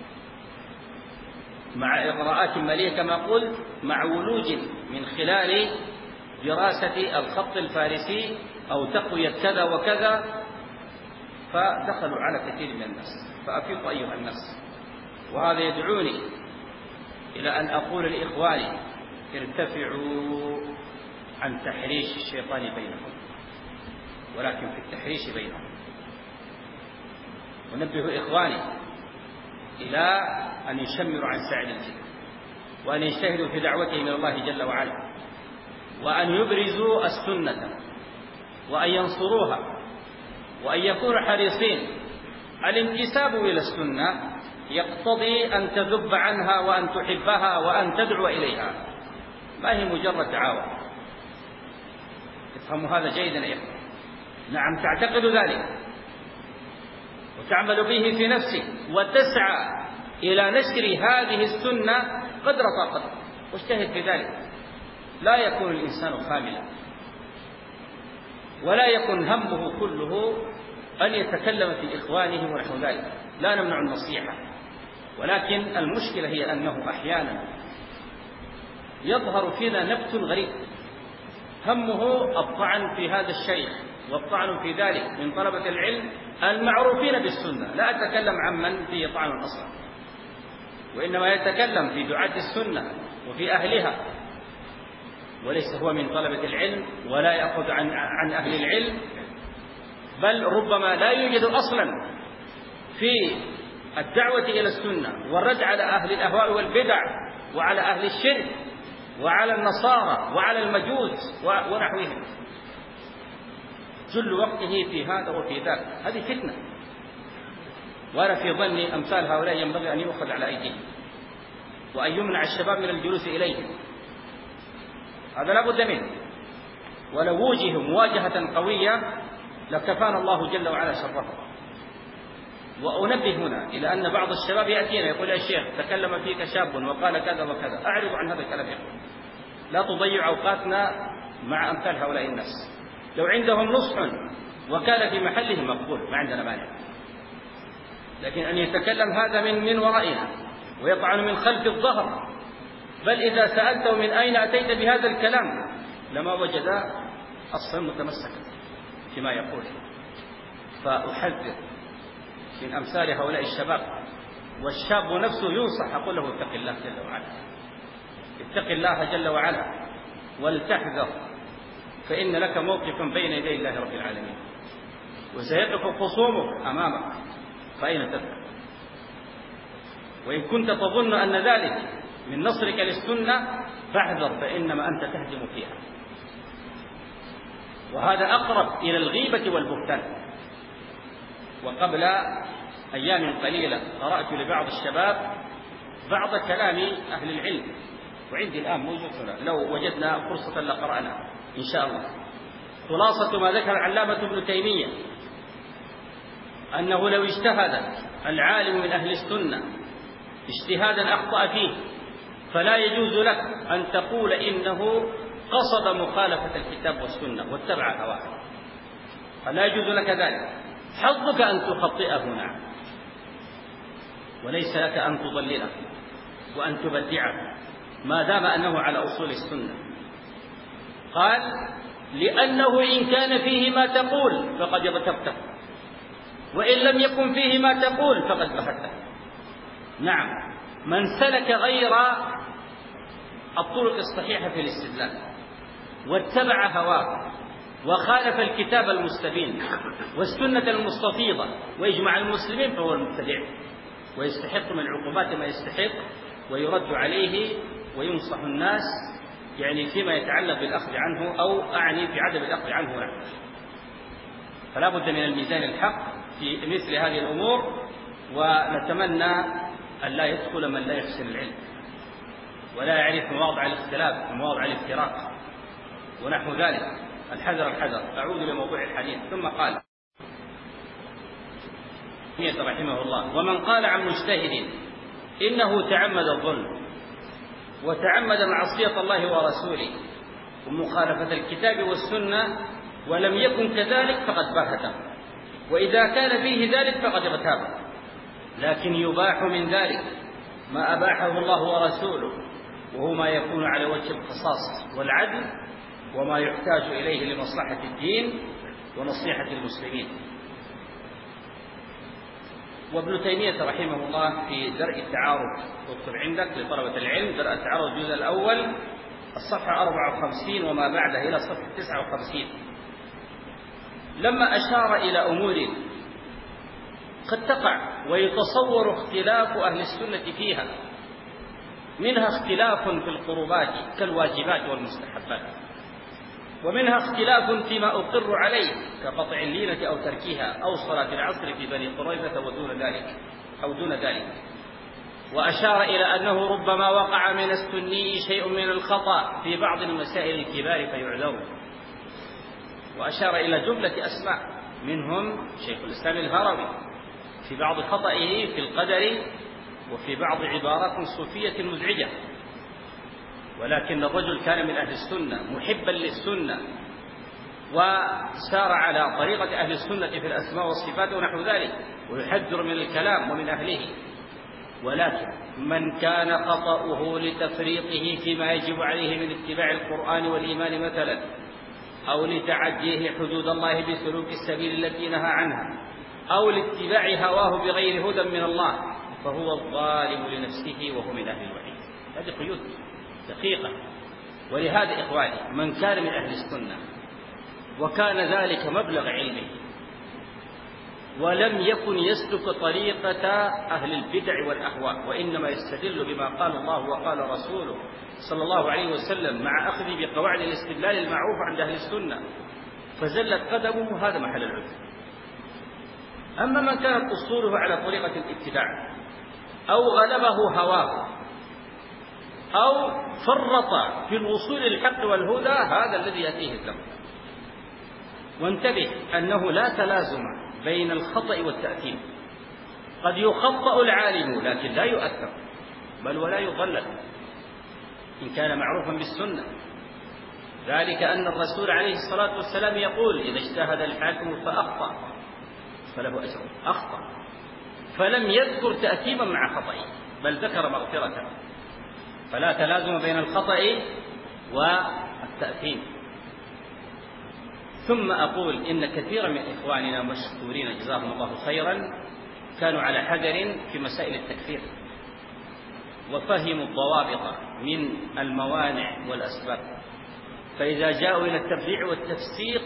مع إغراءات مالية كما قلت، مع ولوج من خلال دراسة الخط الفارسي أو تقوية كذا وكذا، فدخلوا على كثير من الناس. فأفيقوا أيها الناس. وهذا يدعوني إلى أن أقول لإخواني ارتفعوا عن تحريش الشيطان بينهم، ولكن في التحريش بينهم. ونبه إخواني إلى أن يشمروا عن ساعد الجد، وأن يجتهدوا في دعوته إلى الله جل وعلا، وأن يبرزوا السنة، وأن ينصروها، وأن يكونوا حريصين. الانتساب إلى السنة يقتضي أن تذب عنها وأن تحبها وأن تدعو إليها، ما هي مجرد دعاوى. افهموا هذا جيدا يا إخوة. نعم تعتقد ذلك وتعمل به في نفسك وتسعى إلى نشر هذه السنة قدر طاقتك، واجتهد في ذلك. لا يكون الإنسان خاملا، ولا يكن همه كله أن يتكلم في إخوانه ونحو ذلك. لا نمنع النصيحة، ولكن المشكلة هي أنه أحيانا يظهر فينا نبت غريب، همه الطعن في هذا الشيخ والطعن في ذلك من طلبة العلم المعروفين بالسنة. لا أتكلم عن من فيه طعن أصلا، وإنما يتكلم في دعاة السنة وفي أهلها، وليس هو من طلبة العلم ولا يأخذ عن, عن أهل العلم، بل ربما لا يوجد أصلا في الدعوة إلى السنة والرد على أهل الأهواء والبدع وعلى أهل الشرك وعلى النصارى وعلى المجوس ونحوهم. جل وقته في هذا وفي ذاك. هذه فتنة، وأنا في ظني أمثال هؤلاء ينبغي أن يؤخذ على أيديهم، وأن يمنع الشباب من الجلوس إليهم. هذا لا بد منه. ولو وجهوا مواجهة قوية لكفانا الله جل وعلا شرهم. وأنبه هنا إلى أن بعض الشباب يأتينا يقول يا شيخ تكلم فيك شاب وقال كذا وكذا. أعرض عن هذا الكلام يا أخوان، لا تضيع أوقاتنا مع أمثال هؤلاء الناس. لو عندهم نصح وكان في محله مقبول ما عندنا مانع، لكن أن يتكلم هذا من من ورائنا ويطعن من خلف الظهر، بل إذا سألته من أين أتيت بهذا الكلام لما وجد أصلا متمسكا فيما يقول. فأحذر من أمثال هؤلاء الشباب، والشاب نفسه ينصح أقول له اتق الله جل وعلا، اتق الله جل وعلا ولتحذر، فإن لك موقفا بين يدي الله رب العالمين، وسيقف خصومك أمامك، فأين تذهب؟ وإن كنت تظن أن ذلك من نصرك للسنة فاحذر، فإنما أنت تهدم فيها. وهذا أقرب إلى الغيبة والبهتان. وقبل أيام قليلة قرأت لبعض الشباب بعض كلام أهل العلم، وعندي الآن موجود هنا، لو وجدنا فرصة لقرأنا إن شاء الله. خلاصة ما ذكر العلامة ابن تيمية أنه لو اجتهد العالم من أهل السنة اجتهادا أخطأ فيه فلا يجوز لك أن تقول إنه قصد مخالفة الكتاب والسنة واتبع هواه، فلا يجوز لك ذلك، حظك أن تخطئه نعم، وليس لك أن تضلله وأن تبدعه ما دام أنه على أصول السنة. قال: لأنه إن كان فيه ما تقول فقد اغتبته، وإن لم يكن فيه ما تقول فقد بهته. نعم، من سلك غير الطرق الصحيحة في الاستدلال واتبع هواه وخالف الكتاب المستبين والسنة المستفيضة وإجماع المسلمين فهو المبتدع، ويستحق من العقوبات ما يستحق، ويرد عليه وينصح الناس يعني فيما يتعلق بالأخذ عنه، أو أعني في عدم الأخذ عنه نعم. فلا بد من الميزان الحق في مثل هذه الأمور، ونتمنى أن لا يدخل من لا يحسن العلم ولا يعرف مواضع الاختلاف ومواضع الافتراق ونحو ذلك. الحذر الحذر. أعود لموضوع الحديث. ثم قال رحمه الله: ومن قال عن مجتهد إنه تعمد الظلم وتعمد معصية الله ورسوله ومخالفة الكتاب والسنة ولم يكن كذلك فقد بهته، وإذا كان فيه ذلك فقد اغتاب. لكن يباح من ذلك ما أباحه الله ورسوله، وهو ما يكون على وجه القصاص والعدل، وما يحتاج إليه لمصلحة الدين ونصيحة المسلمين. وابن تيمية رحمه الله في درء التعارض، اكتب عندك لطلبة العلم درء التعارض الجزء الأول الصفحة أربعة وخمسين وما بعده إلى صفحة تسعة وخمسين، لما أشار إلى أمور قد تقع ويتصور اختلاف أهل السنة فيها، منها اختلاف في القربات كالواجبات والمستحبات، ومنها اختلاف فيما أقر عليه كقطع اللينة أو تركها أو صلاة العصر في بني قريظة ودون ذلك أو دون ذلك. وأشار إلى أنه ربما وقع من السني شيء من الخطأ في بعض المسائل الكبار فيعذر. وأشار إلى جملة أسماء منهم شيخ الإسلام الهروي في بعض خطئه في القدر وفي بعض عبارات صوفية مزعجة، ولكن الرجل كان من أهل السنة محبا للسنة وسار على طريقة أهل السنة في الأسماء والصفات ونحو ذلك، ويحذر من الكلام ومن أهله. ولكن من كان خطأه لتفريطه فيما يجب عليه من اتباع القرآن والإيمان مثلا، أو لتعديه حدود الله بسلوك السبيل التي نهى عنها، أو لاتباع هواه بغير هدى من الله، فهو الظالم لنفسه وهو من أهل الوعيد. هذه قيود دقيقة. ولهذا إخواني، من كان من أهل السنة وكان ذلك مبلغ علمه ولم يكن يسلك طريقة أهل البدع والأهواء، وإنما يستدل بما قال الله وقال رسوله صلى الله عليه وسلم مع أخذ بقواعد الاستدلال المعروف عند أهل السنة، فزلت قدمه، هذا محل العذر. أما من كانت أصوله على طريقة الاتباع أو غلبه هواه أو فرط في الوصول للحق والهدى، هذا الذي يأتيه الذنب. وانتبه أنه لا تلازم بين الخطأ والتأثيم. قد يخطأ العالم لكن لا يؤثر بل ولا يضلل إن كان معروفا بالسنة. ذلك أن الرسول عليه الصلاة والسلام يقول: إذا اجتهد الحاكم فأخطأ فله أجر، أخطأ، فلم يذكر تأثيما مع خطئه بل ذكر مغفرة. فلا تلازم بين الخطأ والتأثيم. ثم أقول إن كثيرا من إخواننا مشكورين جزاهم الله خيرا كانوا على حذر في مسائل التكفير، وفهموا الضوابط من الموانع والأسباب، فإذا جاءوا إلى التبديع والتفسيق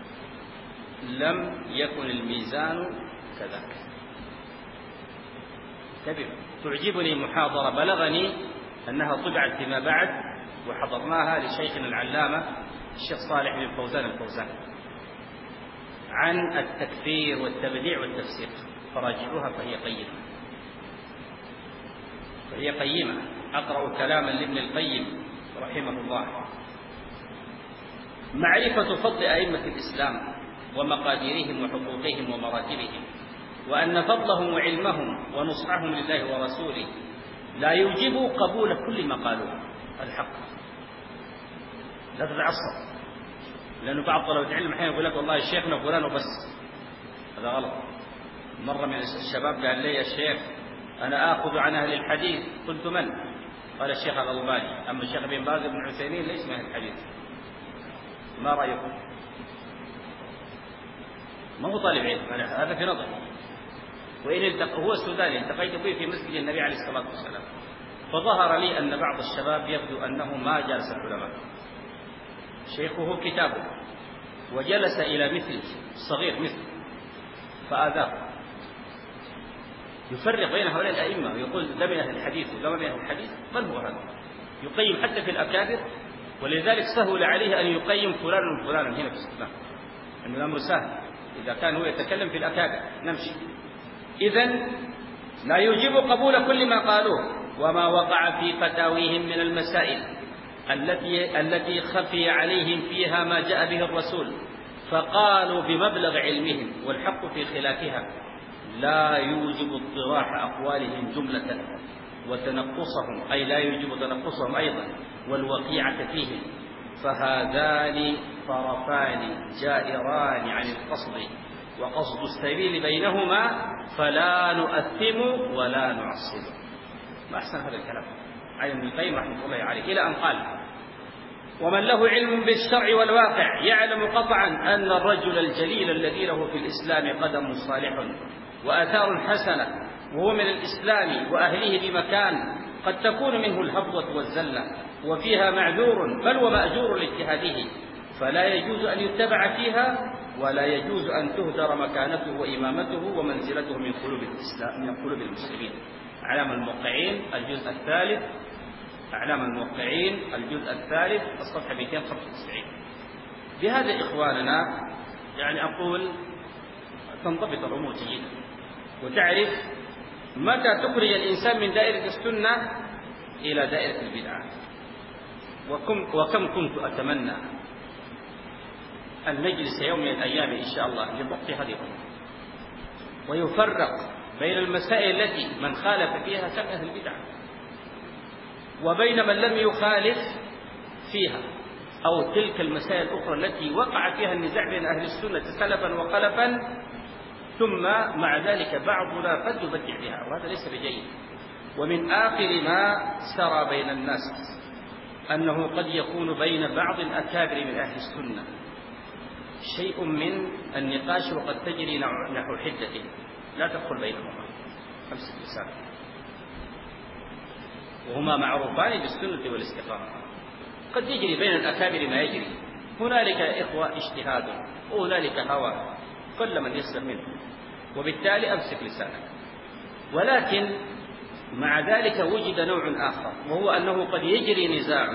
لم يكن الميزان كذلك. انتبهوا. تعجبني محاضرة بلغني أنها طبعت فيما بعد وحضرناها لشيخنا العلامة الشيخ صالح بن فوزان الفوزان عن التكفير والتبديع والتفسيق، فراجعوها فهي قيمة فهي قيمة. أقرأ كلاما لابن القيم رحمه الله: معرفة فضل أئمة الإسلام ومقاديرهم وحقوقهم ومراتبهم، وأن فضلهم وعلمهم ونصحهم لله ورسوله لا يوجب قبول كل ما قالوه الحق. لا تتعصب، لأنه بعض طلبة العلم حين يقول لك والله شيخنا فلان وبس، هذا غلط. مرة من الشباب قال لي: يا شيخ أنا آخذ عن أهل الحديث. قلت: من؟ قال: الشيخ الألباني. أما الشيخ بن باز بن عثيمين ليس من أهل الحديث. ما رأيكم؟ ما هو طالب علم، هذا في نظري. وإن هو السوداني التقيت به في مسجد النبي عليه الصلاة والسلام، فظهر لي أن بعض الشباب يبدو أنه ما جالس العلماء، شيخه كتابه، وجلس إلى مثل صغير مثل فآذاه، يفرق بين هؤلاء الأئمة ويقول ده من أهل الحديث وده من أهل الحديث. بل هو هذا يقيم حتى في الأكابر، ولذلك سهل عليه أن يقيم فلان وفلان هنا في الإسلام، أن الأمر سهل إذا كان هو يتكلم في الأكابر. نمشي. إذن لا يجب قبول كل ما قالوه وما وقع في فتاويهم من المسائل التي التي خفي عليهم فيها ما جاء به الرسول، فقالوا بمبلغ علمهم والحق في خلافها، لا يوجب اطراح أقوالهم جملة وتنقصهم، أي لا يوجب تنقصهم أيضا والوقيعة فيهم، فهذان طرفان جائران عن القصد، وقصد السبيل بينهما، فلا نؤثم ولا نعصب. ما أحسن هذا الكلام عن ابن القيم رحمه الله عليه، إلى أن قال: ومن له علم بالشرع والواقع يعلم قطعا أن الرجل الجليل الذي له في الإسلام قدم صالح وآثار حسنة وهو من الإسلام وأهله بمكان قد تكون منه الهبوة والزلة وفيها معذور بل ومأجور لاجتهاده، فلا يجوز أن يتبع فيها ولا يجوز أن تهدر مكانته وإمامته ومنزلته من قلوب الإسلام من قلوب المسلمين. أعلام الموقعين الجزء الثالث أعلام الموقعين الجزء الثالث الصفحة مئتين وخمسة وتسعين. بهذا إخواننا يعني أقول تنضبط الأمور جيدا، وتعرف متى تخرج الإنسان من دائرة السنة إلى دائرة البدعة. وكم, وكم كنت أتمنى أن نجلس يوم من الأيام إن شاء الله لضبط هذه الأمور، ويفرق بين المسائل التي من خالف فيها كان أهل البدعة، وبين من لم يخالف فيها، أو تلك المسائل الأخرى التي وقع فيها النزاع بين أهل السنة سلفا وخلفا، ثم مع ذلك بعضنا قد يبدع بها، وهذا ليس بجيد. ومن آخر ما سرى بين الناس أنه قد يكون بين بعض الأكابر من أهل السنة شيء من النقاش وقد تجري نحو حدة لا تدخل بينهما، امسك لسانك، وهما معروفان بالسنة والاستقامة. قد يجري بين الأكابر ما يجري، هنالك إخوة اجتهاد وهنالك هوى، كل من يسلم منه، وبالتالي أمسك لسانك. ولكن مع ذلك وجد نوع آخر، وهو أنه قد يجري نزاع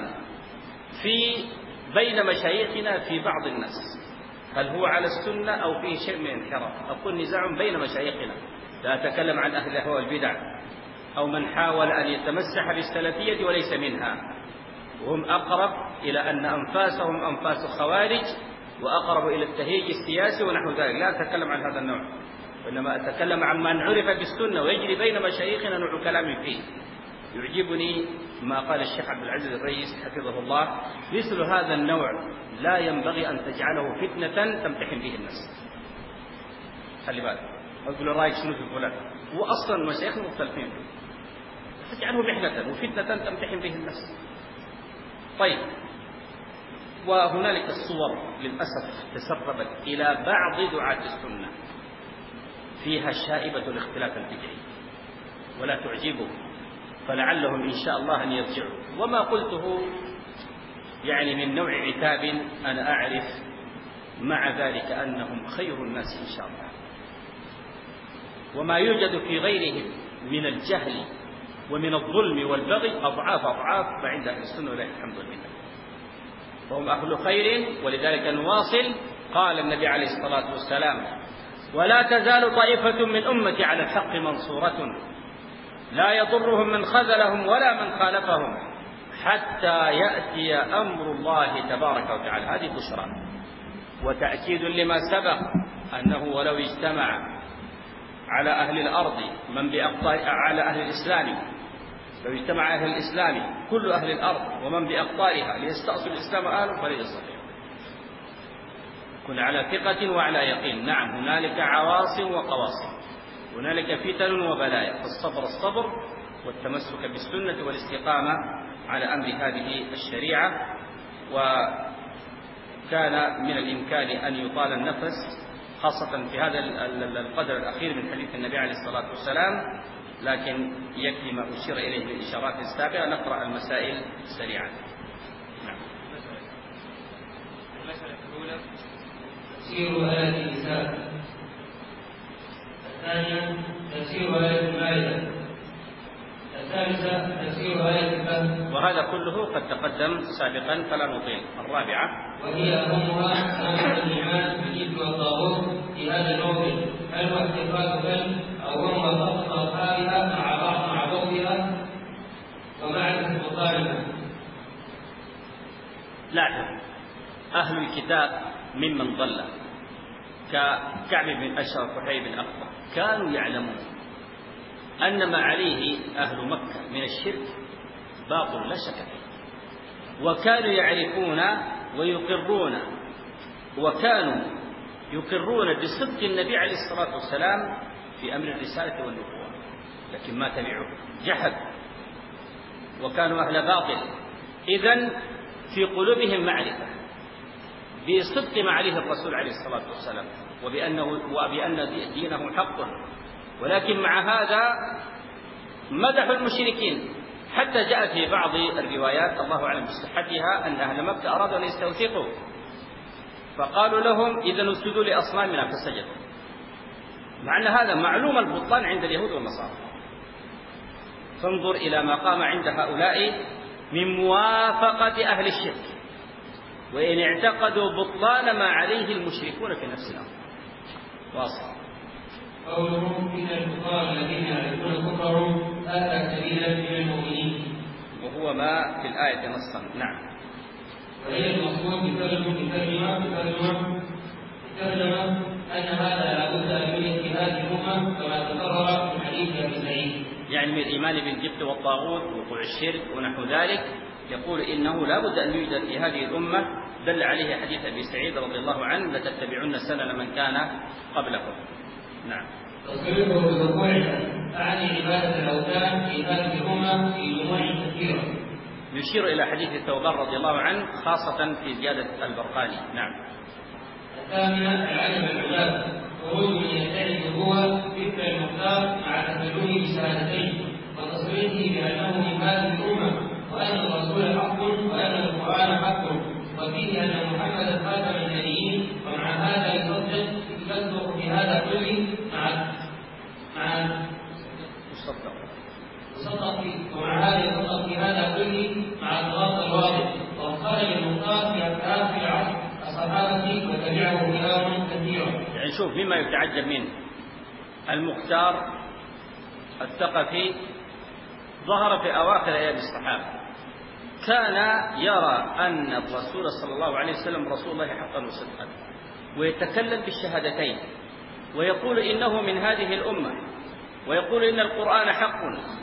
في بين مشايخنا في بعض الناس، هل هو على السنة أو فيه شيء من انحراف. أقول نزاع بين مشايخنا، لا أتكلم عن أهل الأهواء والبدع أو من حاول أن يتمسح بالسلفية وليس منها، وهم أقرب إلى أن أنفاسهم أنفاس خوارج وأقرب إلى التهيج السياسي ونحو ذلك. لا أتكلم عن هذا النوع، وإنما أتكلم عن من عرف بالسنة ويجري بين مشايخنا نوع كلام فيه. يعجبني ما قال الشيخ عبد العزيز الرئيس حفظه الله: مثل هذا النوع لا ينبغي أن تجعله فتنة تمتحن به الناس. خلي بالك، أقول رأيك شنو في فلان، هو أصلا مشايخنا مختلفين، تجعله محنة وفتنة تمتحن به الناس. طيب، وهنالك الصور للأسف تسربت إلى بعض دعاة السنة فيها شائبة الاختلاف الفكري ولا تعجبه، فلعلهم إن شاء الله أن يرجعوا. وما قلته يعني من نوع عتاب، أنا أعرف مع ذلك أنهم خير الناس إن شاء الله، وما يوجد في غيرهم من الجهل ومن الظلم والبغي أضعاف أضعاف ما عند أهل السنة ولله الحمد لله، فهم أهل خير. ولذلك نواصل. قال النبي عليه الصلاة والسلام: ولا تزال طائفة من أمتي على الحق منصورة لا يضرهم من خذلهم ولا من خالفهم حتى يأتي أمر الله تبارك وتعالى. هذه بشرى وتأكيد لما سبق، أنه ولو اجتمع على أهل الأرض من بأقطار على أهل الإسلام، لو اجتمع أهل الإسلام كل أهل الأرض ومن بأقطارها ليستأصل الإسلام أهله فلن يستطيع. كن على ثقة وعلى يقين. نعم هنالك عواصم وقواصم، هنالك فتن وبلايا، فالصبر الصبر والتمسك بالسنة والاستقامة على أمر هذه الشريعة. وكان من الإمكان أن يطال النفس خاصة في هذا القدر الأخير من حديث النبي عليه الصلاة والسلام، لكن يكفي ما أشير إليه بالإشارات السابقة. نقرأ المسائل سريعا. نعم. المسألة الأولى تفسير آية النساء. الثانية تفسير آية المائدة. الثالثة تفسير آية الكهف، وهذا كله قد تقدم سابقا فلا نطيل. الرابعة وهي أهمها سنة الإيمان بالجبت والطاغوت في هذا الموضع، هل هو اتفاق بل أو هو موافقة أصحابها مع بعض مع بعضها ومعرفة بطلانها. لاحظ أهل الكتاب ممن ضل ككعب بن أشرف وحي بن أخطر كانوا يعلمون أن ما عليه أهل مكة من الشرك باطل لا شك فيه، وكانوا يعرفون ويقرون وكانوا يقرون بصدق النبي عليه الصلاة والسلام في أمر الرسالة والنبوة، لكن ما تبعوا جحد وكانوا أهل باطل. إذن في قلوبهم معرفة بصدق ما عليه الرسول عليه الصلاة والسلام وبأنه وبأن دينه حق، ولكن مع هذا مدحوا المشركين، حتى جاء في بعض الروايات الله أعلم بصحتها أن أهل مكة أرادوا أن يستوثقوا فقالوا لهم إذا اسجدوا لأصنامنا فسجدوا، مع أن هذا معلوم البطلان عند اليهود والنصارى. فانظر إلى ما قام عند هؤلاء من موافقة أهل الشرك، وإن اعتقدوا بطلان ما عليه المشركون في نفس الأمر. واصل. قولهم إن الكفار الذين يعرفون كفرهم آتى سبيلا من المؤمنين، وهو ما في الآية نصا. نعم. وهي المقصود بكلمة بكلمة بكلمة بكلمة أن هذا لابد أن يوجد في هذه الأمة كما تقرر في حديث أبي سعيد، يعني من الإيمان بالجبت والطاغوت ووقوع الشرك ونحو ذلك. يقول إنه لا بد أن يوجد في هذه الأمة، دل عليه حديث أبي سعيد رضي الله عنه لتتبعن سنن من كان قبلكم. نعم. تصريحه بوقوعها أعني عبادة الأوثان في هذه الأمة في جموع كثيرة. يشير إلى حديث ثوبان رضي الله عنه خاصة في زيادة البرقاني. نعم. الثامنة العلم العباد، خروج من يتعب هو فكر المختار مع تكلمه بشهادتين وتصريحه بأنه من هذه الأمة وأن الرسول حق وأن القرآن حق، وفيه أن محمدا خاتم النبيين، ومع هذا يصدق يصدق في هذا كله مع مع يصدق يصدق في ومع هذا يصدق في هذا كله مع الصراط الواضح، وخرج المختار في أفعال في العصر الصحابة وتبعه خيار كثيرا. يعني شوف مما يتعجب منه المختار الثقفي ظهر في أواخر أيام الصحابة، كان يرى أن الرسول صلى الله عليه وسلم رسول الله حقا وصدقا، ويتكلم بالشهادتين ويقول إنه من هذه الأمة، ويقول إن القرآن حق،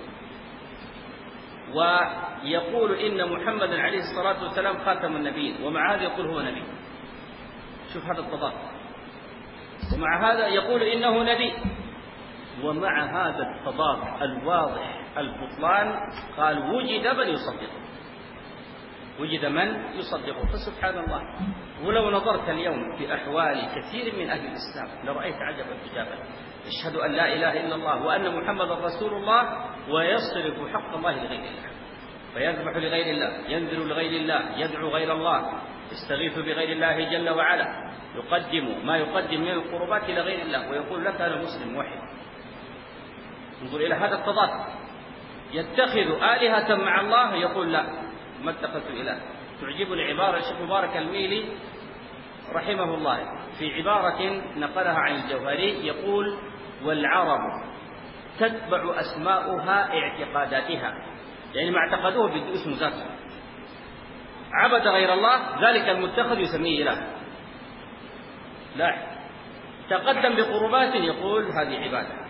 ويقول إن محمدا عليه الصلاة والسلام خاتم النبيين، ومع هذا يقول هو نبي. شوف هذا التضاد. ومع هذا يقول إنه نبي، ومع هذا التضاد الواضح البطلان قال وجد من يصدقه، وجد من يصدقه. فسبحان الله. ولو نظرت اليوم في أحوال كثير من أهل الإسلام لرأيت عجبا عجابا، يشهد أن لا إله إلا الله وأن محمد رسول الله، ويصرف حق الله لغير الله، فيذبح لغير الله، ينذر لغير الله، يدعو غير الله، يستغيث بغير الله جل وعلا، يقدم ما يقدم من القربات لغير الله، ويقول لك أنا مسلم وحيد. انظر إلى هذا التضاد. يتخذ آلهة مع الله، يقول لا ما اتخذت إله. تعجبني عبارة الشيخ مبارك الميلي رحمه الله في عبارة نقلها عن الجوهري، يقول والعرب تتبع أسماؤها اعتقاداتها، يعني ما اعتقدوه بدء اسم ذاته. عبد غير الله ذلك المتخذ يسميه إله. لا تقدم بقربات يقول هذه عبادة،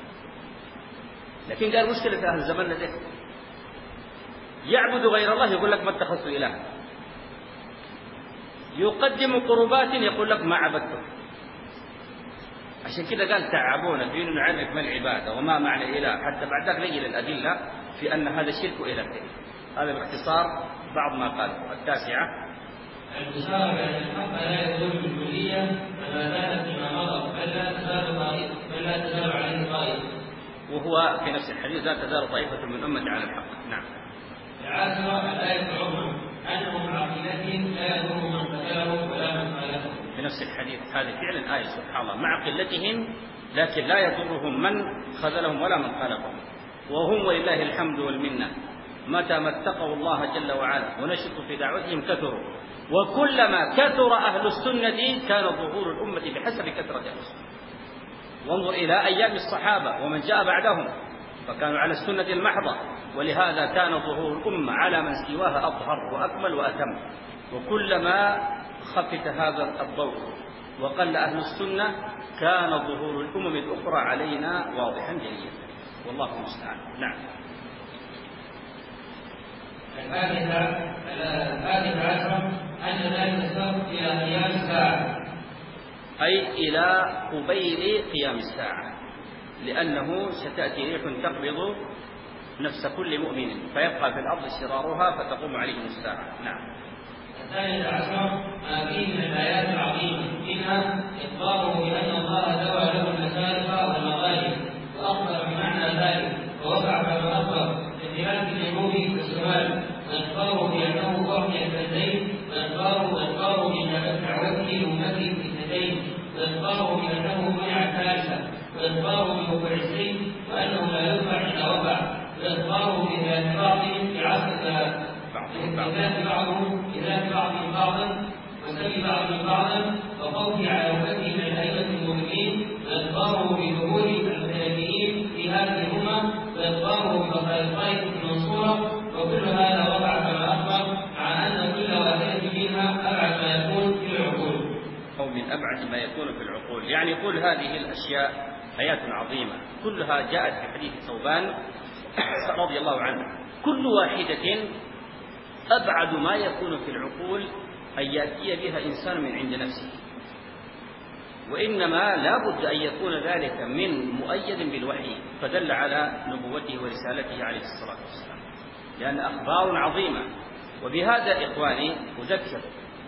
لكن قال مشكلة أهل الزمن ذلك يعبد غير الله يقول لك ما اتخذت إله. يقدم قربات يقول لك ما عبدته. عشان كده قال تعبونا فين نعرف ما العبادة وما معنى الإله، حتى بعد ذلك نجي للأدلة في أن هذا شرك إلهي. هذا باختصار بعض ما قال. التاسعة المشاركة بأن الحق لا يكون بالكلية كما كانت فيما مضى، بل لا تزال طائفة بل لا تزال عليه طائفة، وهو في نفس الحديث لا تزال طائفة من أمتي على الحق. نعم. العاشرة الآية العظمى أنهم عقيدتهم لا يضر من قتلهم ولا من خالفهم. في نفس الحديث هذه فعلا آية سبحان الله، مع قلتهم لكن لا يضرهم من خذلهم ولا من خالفهم، وهم ولله الحمد والمنة متى ما اتقوا الله جل وعلا ونشطوا في دعوتهم كثروا، وكلما كثر أهل السنة كان ظهور الأمة بحسب كثرة أهل السنة. وانظر إلى أيام الصحابة ومن جاء بعدهم فكانوا على السنة المحضة، ولهذا كان ظهور الأمة على من سواها أظهر وأكمل وأتم. وكلما خفت هذا الضوء وقل أهل السنة كان ظهور الأمم الأخرى علينا واضحا جليا، والله المستعان. نعم. الحادثة عشرة أن ذلك السبب إلى قيام الساعة، أي إلى قبيل قيام الساعة، لأنه ستأتي ريح تقبض نفس كل مؤمن فيبقى في الأرض شرارها فتقوم عليهم الساعة. نعم. الثالث عشر ما فيه من الآيات العظيمة، منها إخباره بأن الله زوى له المشارق والمغارب وأخبر بمعنى ذلك ووقع كما أخبر بخلاف الجنوب والشمال، وإخباره بأنه أعطي اثنتين، وإخباره وإخباره بدعوته لأمته اثنتين، وإخباره بأنه منع الثالثة، وإخباره بوقوع السيف وأنه لا يرفع إلا وقع، وإخباره بذات بعضهم في عصر بذات بعضهم بذات بعضهم بعضا وسمي بعضهم بعضا وقوله على أمته من الأئمة المؤمنين، وإخباره بظهور المتنبئين في هذه الأمة، وإخباره ببقاء الطائفة المنصورة. وكل هذا وقع كما أخبر، مع أن كل واحدة منها أبعد ما يكون في العقول أو من أبعد ما يكون في العقول. يعني يقول هذه الأشياء آيات عظيمة كلها جاءت في حديث ثوبان رضي الله عنه، كل واحدة أبعد ما يكون في العقول أن يأتي بها إنسان من عند نفسه، وإنما لا بد أن يكون ذلك من مؤيد بالوحي، فدل على نبوته ورسالته عليه الصلاة والسلام، لأن أخبار عظيمة. وبهذا إخواني أذكر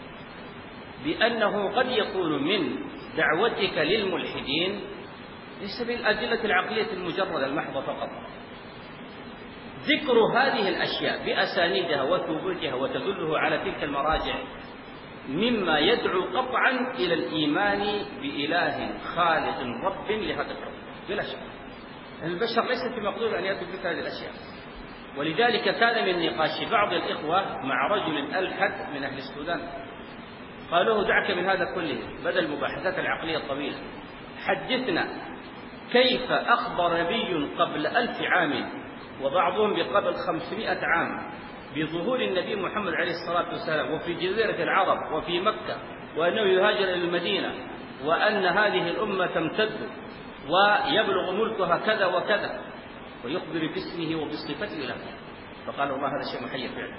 بأنه قد يكون من دعوتك للملحدين ليس بالأدلة العقلية المجردة المحضة فقط، ذكر هذه الأشياء بأسانيدها وثبوتها وتدله على تلك المراجع مما يدعو قطعا إلى الإيمان بإله خالق رب لهذا الكون بلا شك. البشر ليس في مقدور أن يأتوا بك هذه الأشياء. ولذلك كان من نقاش بعض الإخوة مع رجل ألحد من أهل السودان، قالوا دعك من هذا كله بدل المباحثات العقلية الطويلة، حدثنا كيف أخبر نبي قبل ألف عام وبعضهم بقبل خمسمائة عام بظهور النبي محمد عليه الصلاة والسلام وفي جزيرة العرب وفي مكة، وأنه يهاجر إلى المدينة، وأن هذه الأمة تمتد ويبلغ ملكها كذا وكذا، ويخبر باسمه وبصفته له. فقال الله هذا شيء محير فعلا.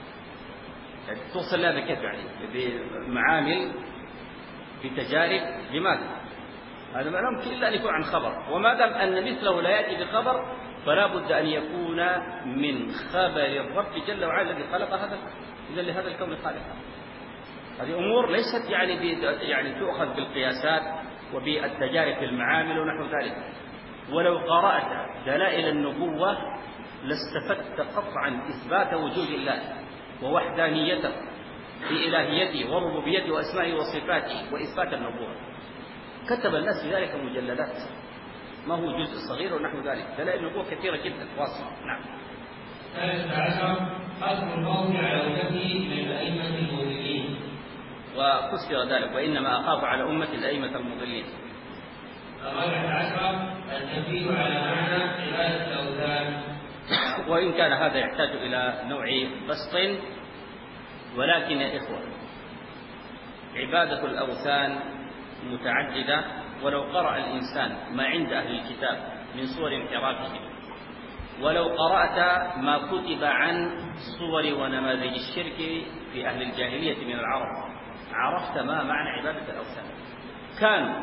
يعني توصل لهذا كيف؟ يعني بمعامل بتجارب. لماذا؟ هذا ما يمكن إلا أن يكون عن خبر، وما دام أن مثله لا يأتي بخبر فلا بد أن يكون من خبر الرب جل وعلا الذي خلق هذا الكون. إذا لهذا الكون خالقا. هذه أمور ليست يعني يعني تؤخذ بالقياسات وبالتجارب في المعامل ونحو ذلك. ولو قرأت دلائل النبوة لاستفدت قطعا إثبات وجود الله ووحدانيته في إلهيته وربوبيته وأسمائه وصفاته وإثبات النبوة. كتب الناس في ذلك مجلدات، ما هو جزء صغير ونحو ذلك. دلائل النبوة كثيرة جدا واصلة. نعم. الثالث عشر حصر الموت على أمته من الأئمة المضلين، وفسر ذلك وإنما أخاف على أمة الأئمة المضلين. الرابع عشر التنبيه على معنى عبادة الأوثان، وإن كان هذا يحتاج إلى نوع بسط، ولكن يا إخوة عبادة الأوثان متعددة. ولو قرأ الإنسان ما عند أهل الكتاب من صور انحرافهم، ولو قرأت ما كتب عن صور ونماذج الشرك في أهل الجاهلية من العرب، عرفت ما معنى عبادة الأوثان. كانوا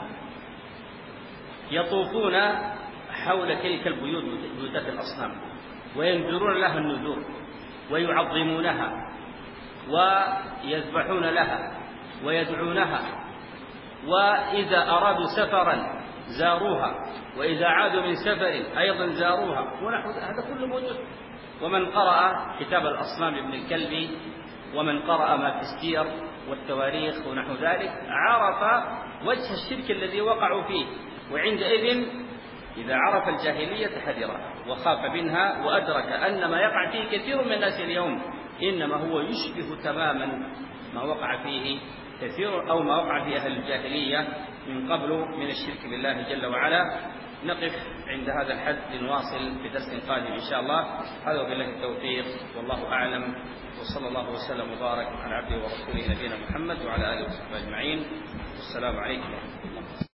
يطوفون حول تلك البيوت بيوتات الأصنام وينذرون لها النذور ويعظمونها ويذبحون لها ويدعونها، وإذا أرادوا سفرا زاروها، وإذا عادوا من سفر أيضا زاروها، ونحو هذا كله موجود. ومن قرأ كتاب الأصنام ابن الكلبي ومن قرأ ما في السير والتواريخ ونحو ذلك عرف وجه الشرك الذي وقعوا فيه، وعندئذ إذا عرف الجاهلية حذرها وخاف منها وأدرك أن ما يقع فيه كثير من الناس اليوم إنما هو يشبه تماما ما وقع فيه كثير أو ما وقع فيه أهل الجاهلية من قبل من الشرك بالله جل وعلا. نقف عند هذا الحد لنواصل في درس قادم إن شاء الله. هذا وبالله التوفيق والله أعلم، وصلى الله وسلم وبارك على عبده ورسوله نبينا محمد وعلى آله وصحبه أجمعين. والسلام عليكم ورحمة الله.